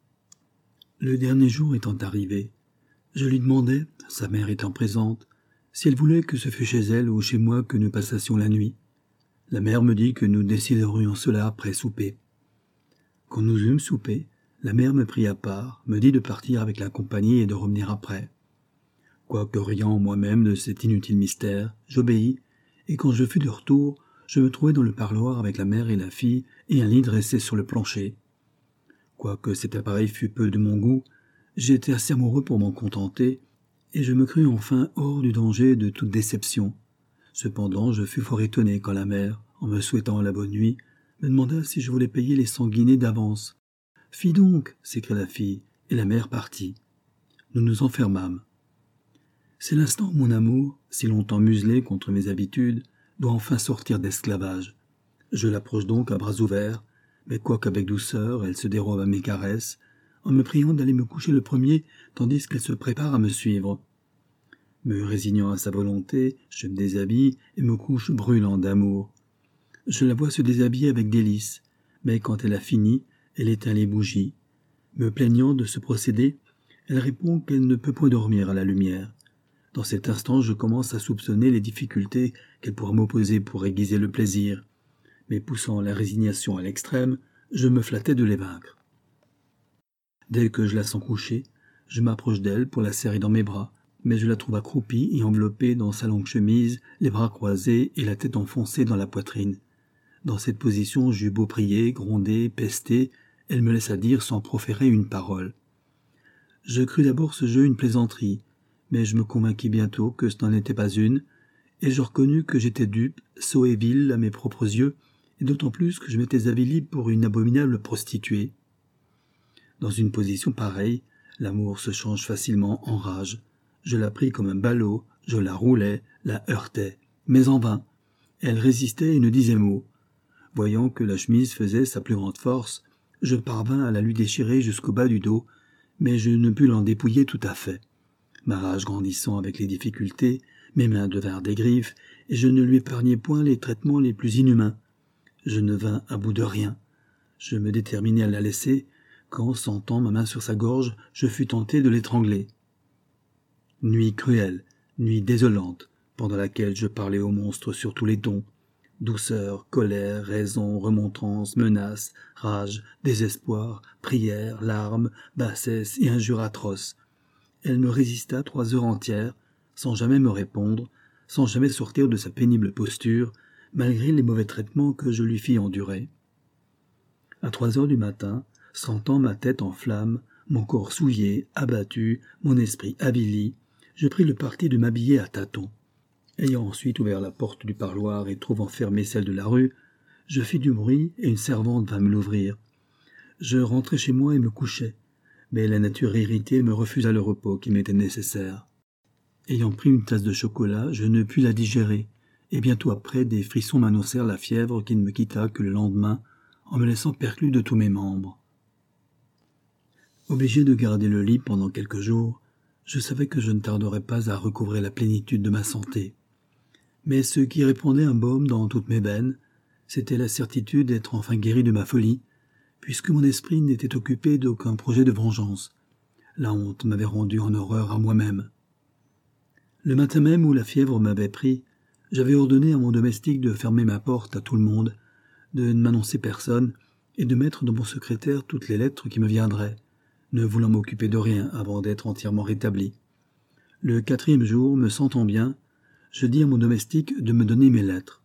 Le dernier jour étant arrivé, je lui demandai, sa mère étant présente, si elle voulait que ce fût chez elle ou chez moi que nous passassions la nuit. La mère me dit que nous déciderions cela après souper. Quand nous eûmes soupé, la mère me prit à part, me dit de partir avec la compagnie et de revenir après. Quoique riant moi-même de cet inutile mystère, j'obéis, et quand je fus de retour, je me trouvai dans le parloir avec la mère et la fille et un lit dressé sur le plancher. Quoique cet appareil fût peu de mon goût, j'étais assez amoureux pour m'en contenter, et je me crus enfin hors du danger de toute déception. Cependant, je fus fort étonné quand la mère, en me souhaitant la bonne nuit, me demanda si je voulais payer les 100 guinées d'avance. « Fi donc !» s'écria la fille, et la mère partit. Nous nous enfermâmes. C'est l'instant où mon amour, si longtemps muselé contre mes habitudes, doit enfin sortir d'esclavage. Je l'approche donc à bras ouverts, mais quoiqu'avec douceur elle se dérobe à mes caresses, en me priant d'aller me coucher le premier tandis qu'elle se prépare à me suivre. Me résignant à sa volonté, je me déshabille et me couche brûlant d'amour. Je la vois se déshabiller avec délice, mais quand elle a fini, elle éteint les bougies. Me plaignant de ce procédé, elle répond qu'elle ne peut point dormir à la lumière. Dans cet instant, je commence à soupçonner les difficultés qu'elle pourra m'opposer pour aiguiser le plaisir. Mais poussant la résignation à l'extrême, je me flattais de les vaincre. Dès que je la sens couchée, je m'approche d'elle pour la serrer dans mes bras, mais je la trouve accroupie et enveloppée dans sa longue chemise, les bras croisés et la tête enfoncée dans la poitrine. Dans cette position, j'eus beau prier, gronder, pester, elle me laissa dire sans proférer une parole. Je crus d'abord ce jeu une plaisanterie, mais je me convainquis bientôt que ce n'en était pas une, et je reconnus que j'étais dupe, sot et vil à mes propres yeux, et d'autant plus que je m'étais avili pour une abominable prostituée. Dans une position pareille, l'amour se change facilement en rage. Je la pris comme un ballot, je la roulais, la heurtais, mais en vain. Elle résistait et ne disait mot. Voyant que la chemise faisait sa plus grande force, je parvins à la lui déchirer jusqu'au bas du dos, mais je ne pus l'en dépouiller tout à fait. Ma rage grandissant avec les difficultés, mes mains devinrent des griffes, et je ne lui épargnai point les traitements les plus inhumains. Je ne vins à bout de rien. Je me déterminai à la laisser, quand, sentant ma main sur sa gorge, je fus tenté de l'étrangler. Nuit cruelle, nuit désolante, pendant laquelle je parlais au monstre sur tous les tons. Douceur, colère, raison, remontrance, menace, rage, désespoir, prière, larmes, bassesse et injures atroces. Elle me résista 3 heures entières, sans jamais me répondre, sans jamais sortir de sa pénible posture, malgré les mauvais traitements que je lui fis endurer. À 3 heures du matin, sentant ma tête en flammes, mon corps souillé, abattu, mon esprit avili, je pris le parti de m'habiller à tâtons. Ayant ensuite ouvert la porte du parloir et trouvant fermée celle de la rue, je fis du bruit et une servante vint me l'ouvrir. Je rentrai chez moi et me couchai, mais la nature irritée me refusa le repos qui m'était nécessaire. Ayant pris une tasse de chocolat, je ne pus la digérer, et bientôt après des frissons m'annoncèrent la fièvre qui ne me quitta que le lendemain, en me laissant perclus de tous mes membres. Obligé de garder le lit pendant quelques jours, je savais que je ne tarderais pas à recouvrer la plénitude de ma santé. Mais ce qui répandait un baume dans toutes mes veines, c'était la certitude d'être enfin guéri de ma folie, puisque mon esprit n'était occupé d'aucun projet de vengeance. La honte m'avait rendu en horreur à moi-même. Le matin même où la fièvre m'avait pris, j'avais ordonné à mon domestique de fermer ma porte à tout le monde, de ne m'annoncer personne et de mettre dans mon secrétaire toutes les lettres qui me viendraient, ne voulant m'occuper de rien avant d'être entièrement rétabli. Le 4e jour, me sentant bien, je dis à mon domestique de me donner mes lettres.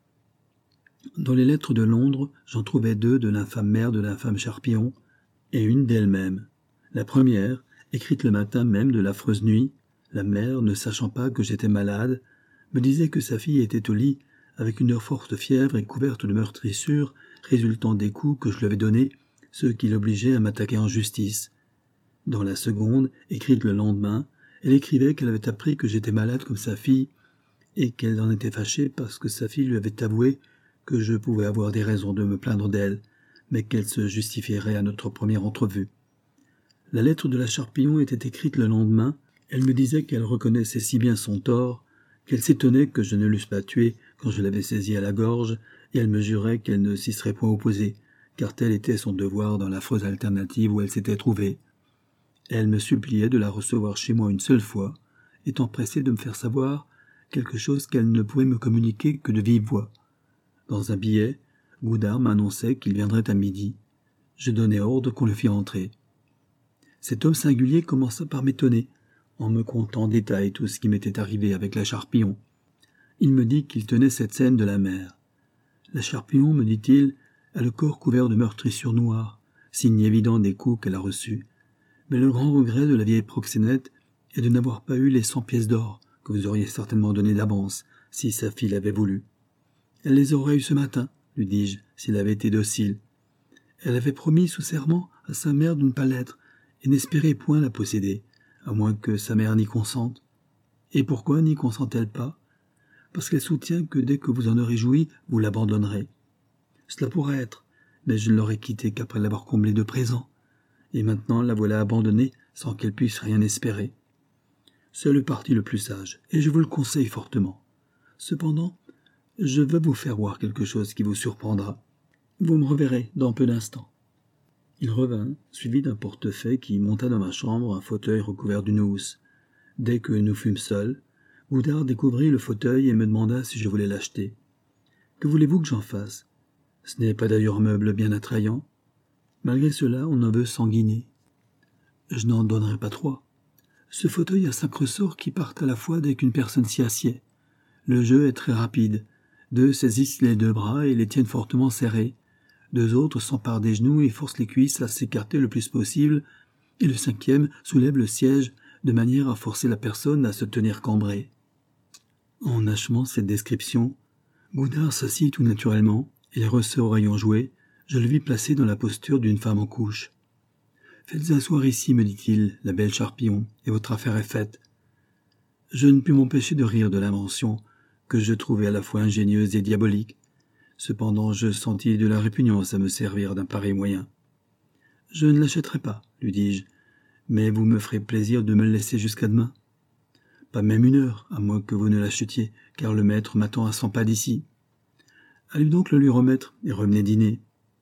Dans les lettres de Londres, j'en trouvai 2 de l'infâme mère de l'infâme Charpillon et une d'elle-même. La première, écrite le matin même de l'affreuse nuit, la mère, ne sachant pas que j'étais malade, me disait que sa fille était au lit avec une forte fièvre et couverte de meurtrissures résultant des coups que je lui avais donnés, ce qui l'obligeait à m'attaquer en justice. Dans la seconde, écrite le lendemain, elle écrivait qu'elle avait appris que j'étais malade comme sa fille et qu'elle en était fâchée parce que sa fille lui avait avoué que je pouvais avoir des raisons de me plaindre d'elle, mais qu'elle se justifierait à notre première entrevue. La lettre de la Charpillon était écrite le lendemain. Elle me disait qu'elle reconnaissait si bien son tort qu'elle s'étonnait que je ne l'eusse pas tuée quand je l'avais saisie à la gorge, et elle me jurait qu'elle ne s'y serait point opposée, car tel était son devoir dans l'affreuse alternative où elle s'était trouvée. Elle me suppliait de la recevoir chez moi une seule fois, étant pressée de me faire savoir quelque chose qu'elle ne pouvait me communiquer que de vive voix. Dans un billet, Goudard m'annonçait qu'il viendrait à midi. Je donnai ordre qu'on le fît entrer. Cet homme singulier commença par m'étonner, en me contant en détail tout ce qui m'était arrivé avec la Charpillon. Il me dit qu'il tenait cette scène de la mer. La Charpillon, me dit-il, a le corps couvert de meurtrissures noires, signe évident des coups qu'elle a reçus. Mais le grand regret de la vieille proxénète est de n'avoir pas eu les 100 pièces d'or que vous auriez certainement données d'avance, si sa fille l'avait voulu. Elle les aurait eues ce matin, lui dis-je, s'il avait été docile. Elle avait promis sous serment à sa mère de ne pas l'être, et n'espérait point la posséder, à moins que sa mère n'y consente. Et pourquoi n'y consent-elle pas? Parce qu'elle soutient que dès que vous en aurez joui, vous l'abandonnerez. Cela pourrait être, mais je ne l'aurais quittée qu'après l'avoir comblée de présents. Et maintenant la voilà abandonnée sans qu'elle puisse rien espérer. C'est le parti le plus sage, et je vous le conseille fortement. Cependant, je veux vous faire voir quelque chose qui vous surprendra. Vous me reverrez dans peu d'instants. Il revint, suivi d'un portefaix qui monta dans ma chambre un fauteuil recouvert d'une housse. Dès que nous fûmes seuls, Goudard découvrit le fauteuil et me demanda si je voulais l'acheter. « Que voulez-vous que j'en fasse? Ce n'est pas d'ailleurs un meuble bien attrayant. Malgré cela, on en veut 100 guinées. Je n'en donnerai pas 3. Ce fauteuil a 5 ressorts qui partent à la fois dès qu'une personne s'y assied. Le jeu est très rapide. 2 saisissent les 2 bras et les tiennent fortement serrés. 2 autres s'emparent des genoux et forcent les cuisses à s'écarter le plus possible, et le 5e soulève le siège de manière à forcer la personne à se tenir cambrée. » En achevant cette description, Goudard s'assit tout naturellement, et les ressorts ayant joué, je le vis placé dans la posture d'une femme en couche. « Faites asseoir ici, me dit-il, la belle Charpillon, et votre affaire est faite. » Je ne pus m'empêcher de rire de l'invention, que je trouvais à la fois ingénieuse et diabolique. Cependant, je sentis de la répugnance à me servir d'un pareil moyen. « Je ne l'achèterai pas, lui dis-je, mais vous me ferez plaisir de me le laisser jusqu'à demain. Pas même 1 heure, à moins que vous ne l'achetiez, car le maître m'attend à 100 pas d'ici. Allez donc le lui remettre et revenez dîner. »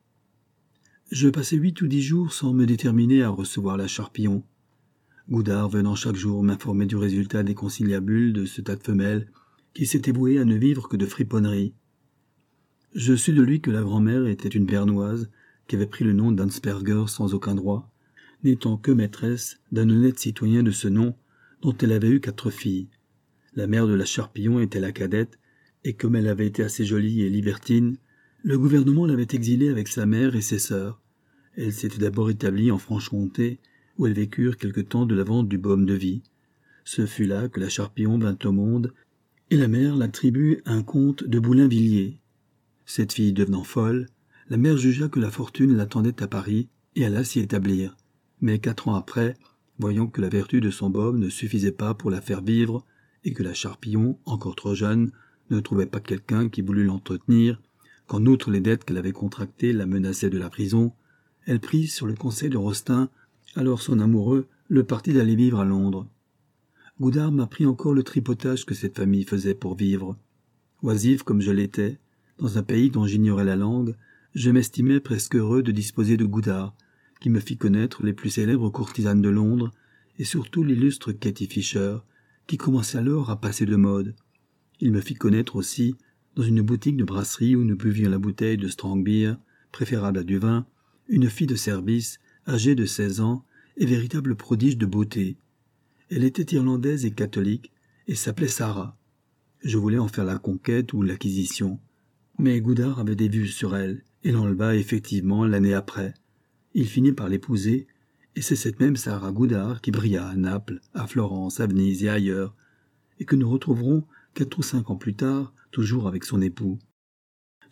Je passai 8 ou 10 jours sans me déterminer à recevoir la Charpillon. Goudard venant chaque jour m'informer du résultat des conciliabules de ce tas de femelles qui s'était voué à ne vivre que de friponneries. Je sus de lui que la grand-mère était une Bernoise qui avait pris le nom d'Ansperger sans aucun droit, n'étant que maîtresse d'un honnête citoyen de ce nom dont elle avait eu 4 filles. La mère de la Charpillon était la cadette, et comme elle avait été assez jolie et libertine, le gouvernement l'avait exilée avec sa mère et ses sœurs. Elle s'était d'abord établie en Franche-Comté, où elles vécurent quelque temps de la vente du baume de vie. Ce fut là que la Charpillon vint au monde, et la mère l'attribue à un comte de Boulainvilliers. Cette fille devenant folle, la mère jugea que la fortune l'attendait à Paris et alla s'y établir. Mais 4 ans après, voyant que la vertu de son baume ne suffisait pas pour la faire vivre, et que la Charpillon, encore trop jeune, ne trouvait pas quelqu'un qui voulût l'entretenir, qu'en outre les dettes qu'elle avait contractées la menaçaient de la prison, elle prit, sur le conseil de Rostaing, alors son amoureux, le parti d'aller vivre à Londres. Goudard m'apprit encore le tripotage que cette famille faisait pour vivre. Oisif comme je l'étais, dans un pays dont j'ignorais la langue, je m'estimais presque heureux de disposer de Goudard, qui me fit connaître les plus célèbres courtisanes de Londres, et surtout l'illustre Katie Fisher, qui commençait alors à passer de mode. Il me fit connaître aussi, dans une boutique de brasserie où nous buvions la bouteille de strong beer, préférable à du vin, une fille de service, âgée de 16 ans, et véritable prodige de beauté. Elle était irlandaise et catholique, et s'appelait Sarah. Je voulais en faire la conquête ou l'acquisition. Mais Goudard avait des vues sur elle, et l'enleva effectivement l'année après. Il finit par l'épouser, et c'est cette même Sarah Goudard qui brilla à Naples, à Florence, à Venise et ailleurs, et que nous retrouverons 4 ou 5 ans plus tard, toujours avec son époux.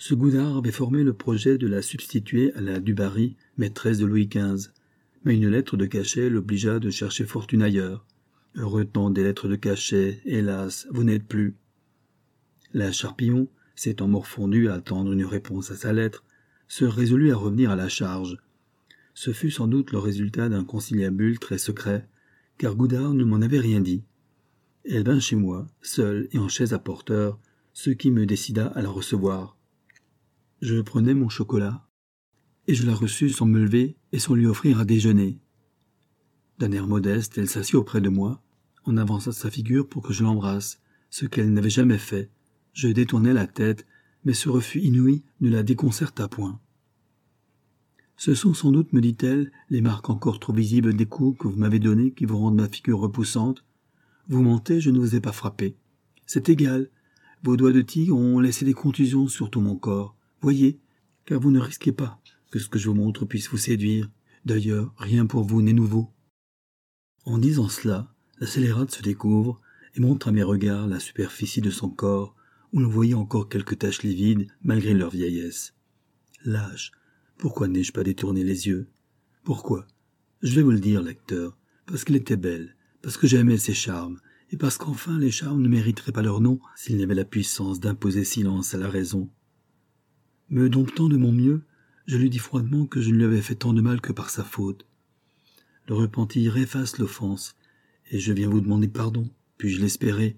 Ce Goudard avait formé le projet de la substituer à la Dubarry, maîtresse de Louis XV, mais une lettre de cachet l'obligea de chercher fortune ailleurs. Heureux temps des lettres de cachet, hélas, vous n'êtes plus. La Charpillon, s'étant morfondue à attendre une réponse à sa lettre, se résolut à revenir à la charge. Ce fut sans doute le résultat d'un conciliabule très secret, car Goudard ne m'en avait rien dit. Elle vint chez moi, seule et en chaise à porteur, ce qui me décida à la recevoir. Je prenais mon chocolat, et je la reçus sans me lever et sans lui offrir à déjeuner. D'un air modeste, elle s'assit auprès de moi, en avança sa figure pour que je l'embrasse, ce qu'elle n'avait jamais fait. Je détournai la tête, mais ce refus inouï ne la déconcerta point. Ce sont sans doute, me dit-elle, les marques encore trop visibles des coups que vous m'avez donnés qui vous rendent ma figure repoussante. Vous mentez, je ne vous ai pas frappé. C'est égal. Vos doigts de tigre ont laissé des contusions sur tout mon corps. Voyez, car vous ne risquez pas que ce que je vous montre puisse vous séduire. D'ailleurs, rien pour vous n'est nouveau. En disant cela, la scélérate se découvre et montre à mes regards la superficie de son corps, où l'on voyait encore quelques taches livides malgré leur vieillesse. Lâche, pourquoi n'ai-je pas détourné les yeux? Pourquoi? Je vais vous le dire, lecteur, parce qu'elle était belle, parce que j'aimais ses charmes, et parce qu'enfin les charmes ne mériteraient pas leur nom s'ils n'avaient la puissance d'imposer silence à la raison. Me domptant de mon mieux, je lui dis froidement que je ne lui avais fait tant de mal que par sa faute. Le repentir efface l'offense, et je viens vous demander pardon, puis-je l'espérer?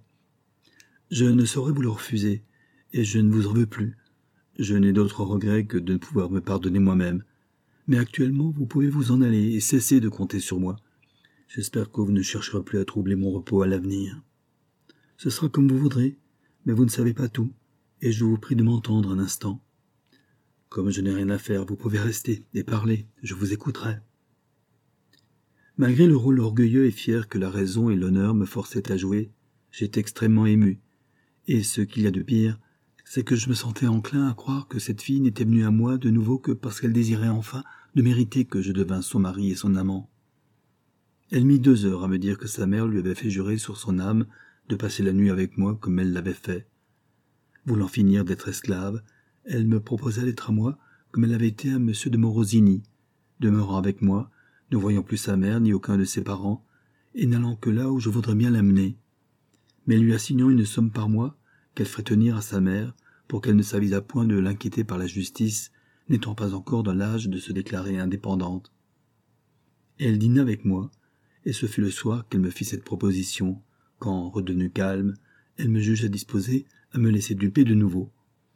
Je ne saurais vous le refuser, et je ne vous en veux plus. Je n'ai d'autre regret que de ne pouvoir me pardonner moi-même. Mais actuellement, vous pouvez vous en aller et cesser de compter sur moi. J'espère que vous ne chercherez plus à troubler mon repos à l'avenir. Ce sera comme vous voudrez, mais vous ne savez pas tout, et je vous prie de m'entendre un instant. Comme je n'ai rien à faire, vous pouvez rester et parler, je vous écouterai. Malgré le rôle orgueilleux et fier que la raison et l'honneur me forçaient à jouer, j'étais extrêmement ému, et ce qu'il y a de pire, c'est que je me sentais enclin à croire que cette fille n'était venue à moi de nouveau que parce qu'elle désirait enfin de mériter que je devinsse son mari et son amant. Elle mit 2 heures à me dire que sa mère lui avait fait jurer sur son âme de passer la nuit avec moi comme elle l'avait fait. Voulant finir d'être esclave, elle me proposa d'être à moi comme elle avait été à M. de Morosini, demeurant avec moi, ne voyant plus sa mère ni aucun de ses parents, et n'allant que là où je voudrais bien l'amener, mais lui assignant une somme par mois qu'elle ferait tenir à sa mère pour qu'elle ne s'avisât point de l'inquiéter par la justice, n'étant pas encore dans l'âge de se déclarer indépendante. Elle dîna avec moi, et ce fut le soir qu'elle me fit cette proposition, quand, redevenue calme, elle me jugea disposée à me laisser duper de nouveau.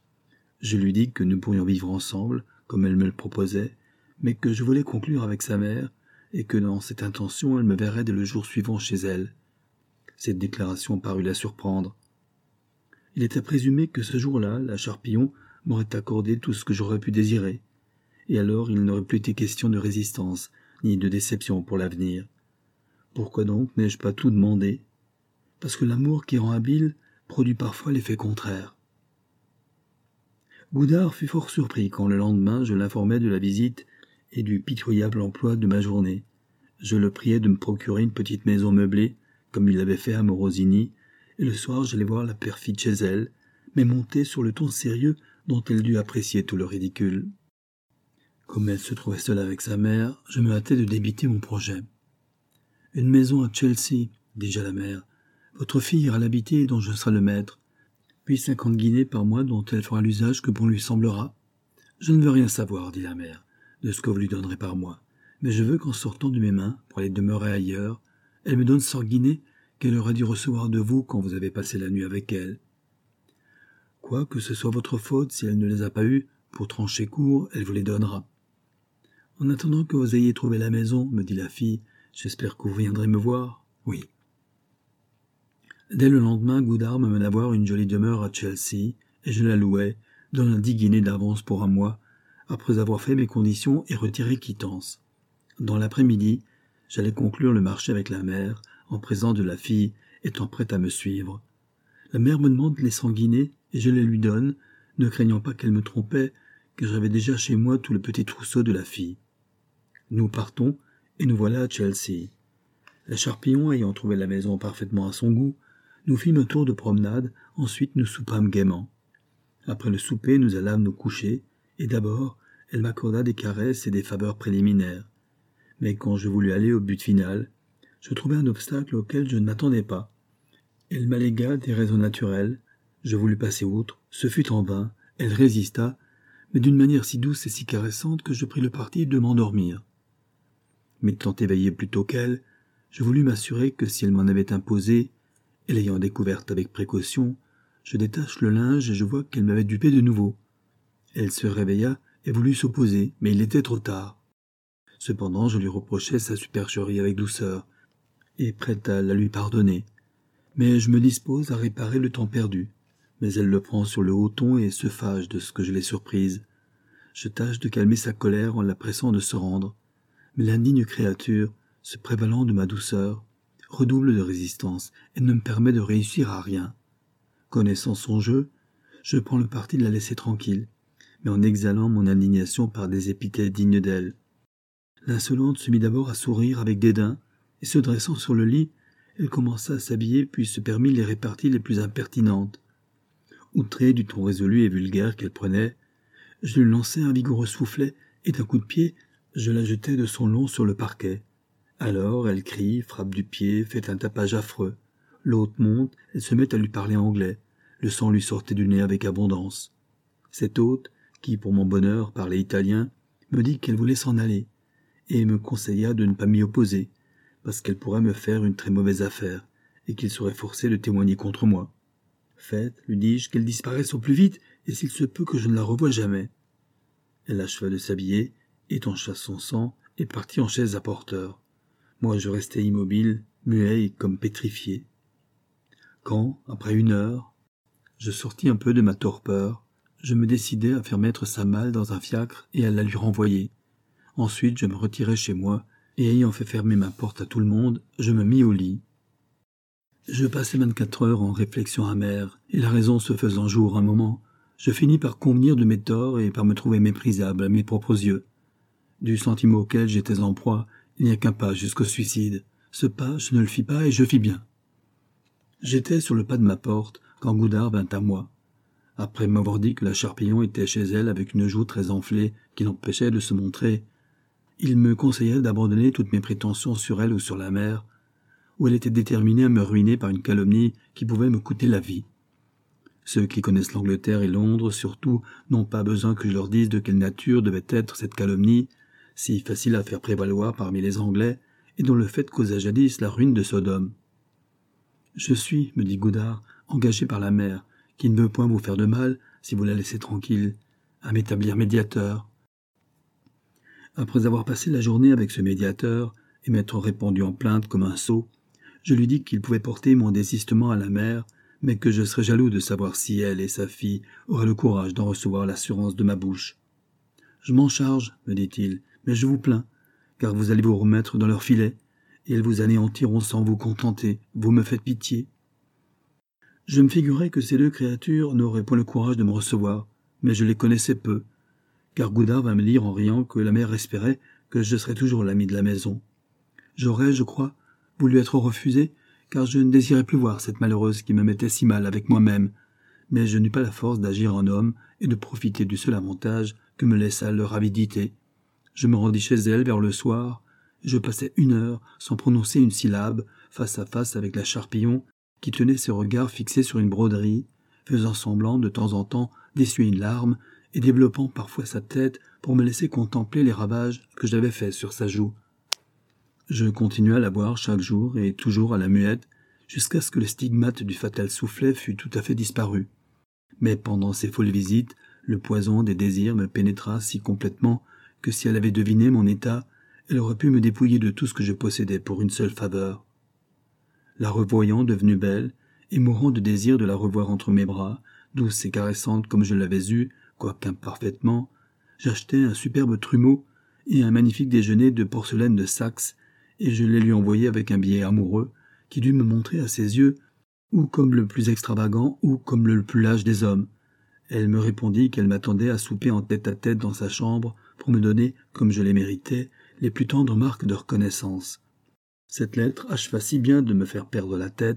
Je lui dis que nous pourrions vivre ensemble, comme elle me le proposait, mais que je voulais conclure avec sa mère, et que dans cette intention elle me verrait dès le jour suivant chez elle. Cette déclaration parut la surprendre. Il était présumé que ce jour-là, la Charpillon m'aurait accordé tout ce que j'aurais pu désirer, et alors il n'aurait plus été question de résistance, ni de déception pour l'avenir. Pourquoi donc n'ai-je pas tout demandé? Parce que l'amour qui rend habile produit parfois l'effet contraire. Goudard fut fort surpris quand le lendemain je l'informai de la visite et du pitoyable emploi de ma journée. Je le priai de me procurer une petite maison meublée, comme il l'avait fait à Morosini, et le soir j'allai voir la perfide chez elle, mais montée sur le ton sérieux dont elle dut apprécier tout le ridicule. Comme elle se trouvait seule avec sa mère, je me hâtai de débiter mon projet. « Une maison à Chelsea, dis-je à la mère. Votre fille ira l'habiter dont je serai le maître. Puis 50 guinées par mois dont elle fera l'usage que bon lui semblera. Je ne veux rien savoir, dit la mère, de ce que vous lui donnerez par mois, mais je veux qu'en sortant de mes mains, pour aller demeurer ailleurs, elle me donne 100 guinées qu'elle aura dû recevoir de vous quand vous avez passé la nuit avec elle. Quoi que ce soit votre faute, si elle ne les a pas eues, pour trancher court, elle vous les donnera. En attendant que vous ayez trouvé la maison, me dit la fille, j'espère que vous viendrez me voir. Oui. Dès le lendemain, Goudard me mena voir une jolie demeure à Chelsea, et je la louai, donnant 10 guinées d'avance pour un mois, après avoir fait mes conditions et retiré quittance. Dans l'après-midi, j'allais conclure le marché avec la mère, en présence de la fille, étant prête à me suivre. La mère me demande les 100 guinées, et je les lui donne, ne craignant pas qu'elle me trompait, car j'avais déjà chez moi tout le petit trousseau de la fille. Nous partons, et nous voilà à Chelsea. La Charpillon ayant trouvé la maison parfaitement à son goût, nous fîmes un tour de promenade, ensuite nous soupâmes gaiement. Après le souper, nous allâmes nous coucher, et d'abord, elle m'accorda des caresses et des faveurs préliminaires. Mais quand je voulus aller au but final, je trouvai un obstacle auquel je ne m'attendais pas. Elle m'allégua des raisons naturelles, je voulus passer outre, ce fut en vain, elle résista, mais d'une manière si douce et si caressante que je pris le parti de m'endormir. M'étant éveillé plus tôt qu'elle, je voulus m'assurer que si elle m'en avait imposé, et l'ayant découverte avec précaution, je détache le linge et je vois qu'elle m'avait dupé de nouveau. Elle se réveilla et voulut s'opposer, mais il était trop tard. Cependant, je lui reprochai sa supercherie avec douceur, et prête à la lui pardonner. Mais je me dispose à réparer le temps perdu. Mais elle le prend sur le haut ton et se fâche de ce que je l'ai surprise. Je tâche de calmer sa colère en la pressant de se rendre. Mais l'indigne créature, se prévalant de ma douceur, redouble de résistance et ne me permet de réussir à rien. Connaissant son jeu, je prends le parti de la laisser tranquille, mais en exhalant mon indignation par des épithètes dignes d'elle. L'insolente se mit d'abord à sourire avec dédain, et se dressant sur le lit, elle commença à s'habiller puis se permit les réparties les plus impertinentes. Outré du ton résolu et vulgaire qu'elle prenait, je lui lançai un vigoureux soufflet et d'un coup de pied, je la jetai de son long sur le parquet. Alors elle crie, frappe du pied, fait un tapage affreux. L'hôte monte, elle se met à lui parler anglais. Le sang lui sortait du nez avec abondance. Cette hôte, qui pour mon bonheur parlait italien, me dit qu'elle voulait s'en aller, et me conseilla de ne pas m'y opposer, parce qu'elle pourrait me faire une très mauvaise affaire, et qu'il serait forcé de témoigner contre moi. Faites, lui dis-je, qu'elle disparaisse au plus vite, et s'il se peut que je ne la revoie jamais. Elle acheva de s'habiller, étancha son sang, et partit en chaise à porteur. Moi je restai immobile, muet et comme pétrifié. Quand, après 1 heure, je sortis un peu de ma torpeur, je me décidai à faire mettre sa malle dans un fiacre et à la lui renvoyer. Ensuite je me retirai chez moi, et ayant fait fermer ma porte à tout le monde, je me mis au lit. Je passai 24 heures en réflexion amère, et la raison se faisant jour un moment, je finis par convenir de mes torts et par me trouver méprisable à mes propres yeux. Du sentiment auquel j'étais en proie, il n'y a qu'un pas jusqu'au suicide. Ce pas, je ne le fis pas et je fis bien. J'étais sur le pas de ma porte quand Goudard vint à moi. Après m'avoir dit que la Charpillon était chez elle avec une joue très enflée qui l'empêchait de se montrer, il me conseilla d'abandonner toutes mes prétentions sur elle ou sur la mer, où elle était déterminée à me ruiner par une calomnie qui pouvait me coûter la vie. Ceux qui connaissent l'Angleterre et Londres, surtout, n'ont pas besoin que je leur dise de quelle nature devait être cette calomnie, si facile à faire prévaloir parmi les Anglais, et dont le fait causa jadis la ruine de Sodome. « Je suis, me dit Goudard, engagé par la mère, qui ne veut point vous faire de mal, si vous la laissez tranquille, à m'établir médiateur. » Après avoir passé la journée avec ce médiateur, et m'être répandu en plainte comme un sot, je lui dis qu'il pouvait porter mon désistement à la mère, mais que je serais jaloux de savoir si elle et sa fille auraient le courage d'en recevoir l'assurance de ma bouche. « Je m'en charge, me dit-il, mais je vous plains, car vous allez vous remettre dans leur filet, et elles vous anéantiront sans vous contenter, vous me faites pitié. » Je me figurais que ces 2 créatures n'auraient point le courage de me recevoir, mais je les connaissais peu, car Goudard va me dire en riant que la mère espérait que je serais toujours l'ami de la maison. J'aurais, je crois, voulu être refusé, car je ne désirais plus voir cette malheureuse qui me mettait si mal avec moi-même, mais je n'eus pas la force d'agir en homme et de profiter du seul avantage que me laissa leur avidité. Je me rendis chez elle vers le soir, et je passai 1 heure sans prononcer une syllabe, face à face avec la Charpillon, qui tenait ses regards fixés sur une broderie, faisant semblant de temps en temps d'essuyer une larme et développant parfois sa tête pour me laisser contempler les ravages que j'avais faits sur sa joue. Je continuai à la voir chaque jour et toujours à la muette, jusqu'à ce que le stigmate du fatal soufflet fût tout à fait disparu. Mais pendant ces folles visites, le poison des désirs me pénétra si complètement que si elle avait deviné mon état, elle aurait pu me dépouiller de tout ce que je possédais pour une seule faveur. La revoyant devenue belle, et mourant de désir de la revoir entre mes bras, douce et caressante comme je l'avais eue, quoique imparfaitement, j'achetai un superbe trumeau et un magnifique déjeuner de porcelaine de Saxe, et je les lui envoyai avec un billet amoureux, qui dut me montrer à ses yeux, ou comme le plus extravagant, ou comme le plus lâche des hommes. Elle me répondit qu'elle m'attendait à souper en tête-à-tête dans sa chambre, pour me donner, comme je les méritais, les plus tendres marques de reconnaissance. Cette lettre acheva si bien de me faire perdre la tête,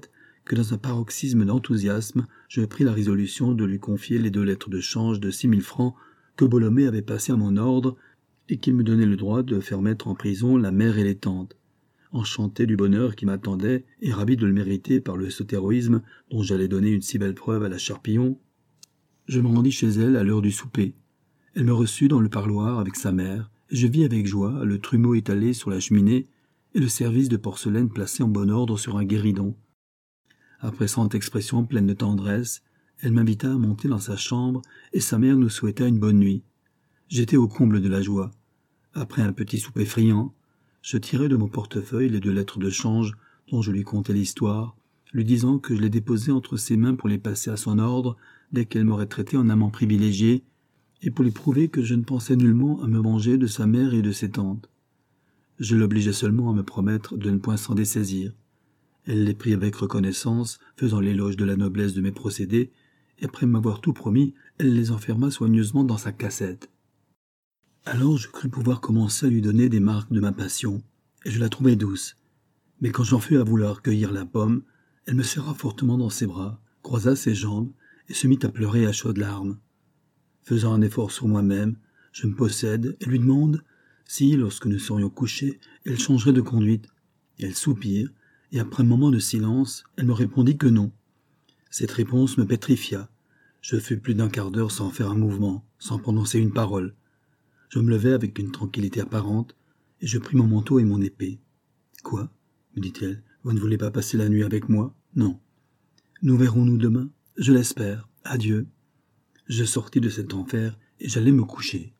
que dans un paroxysme d'enthousiasme, je pris la résolution de lui confier les 2 lettres de change de 6 000 francs que Bolomé avait passées à mon ordre et qui me donnait le droit de faire mettre en prison la mère et les tantes. Enchanté du bonheur qui m'attendait et ravi de le mériter par le sautéroïsme dont j'allais donner une si belle preuve à la Charpillon, je me rendis chez elle à l'heure du souper. Elle me reçut dans le parloir avec sa mère, et je vis avec joie le trumeau étalé sur la cheminée et le service de porcelaine placé en bon ordre sur un guéridon. Après 100 expressions pleines de tendresse, elle m'invita à monter dans sa chambre et sa mère nous souhaita une bonne nuit. J'étais au comble de la joie. Après un petit souper friand, je tirai de mon portefeuille les 2 lettres de change dont je lui contai l'histoire, lui disant que je les déposais entre ses mains pour les passer à son ordre dès qu'elle m'aurait traité en amant privilégié, et pour lui prouver que je ne pensais nullement à me venger de sa mère et de ses tantes. Je l'obligeai seulement à me promettre de ne point s'en dessaisir. Elle les prit avec reconnaissance, faisant l'éloge de la noblesse de mes procédés, et après m'avoir tout promis, elle les enferma soigneusement dans sa cassette. Alors je crus pouvoir commencer à lui donner des marques de ma passion, et je la trouvai douce. Mais quand j'en fus à vouloir cueillir la pomme, elle me serra fortement dans ses bras, croisa ses jambes, et se mit à pleurer à chaudes larmes. Faisant un effort sur moi-même, je me possède et lui demande si, lorsque nous serions couchés, elle changerait de conduite. Elle soupire, et après un moment de silence, elle me répondit que non. Cette réponse me pétrifia. Je fus plus d'1 quart d'heure sans faire un mouvement, sans prononcer une parole. Je me levai avec une tranquillité apparente, et je pris mon manteau et mon épée. « Quoi ?» me dit-elle. « Vous ne voulez pas passer la nuit avec moi ?»« Non. »« Nous verrons-nous demain ?»« Je l'espère. Adieu. » Je sortis de cet enfer et j'allai me coucher.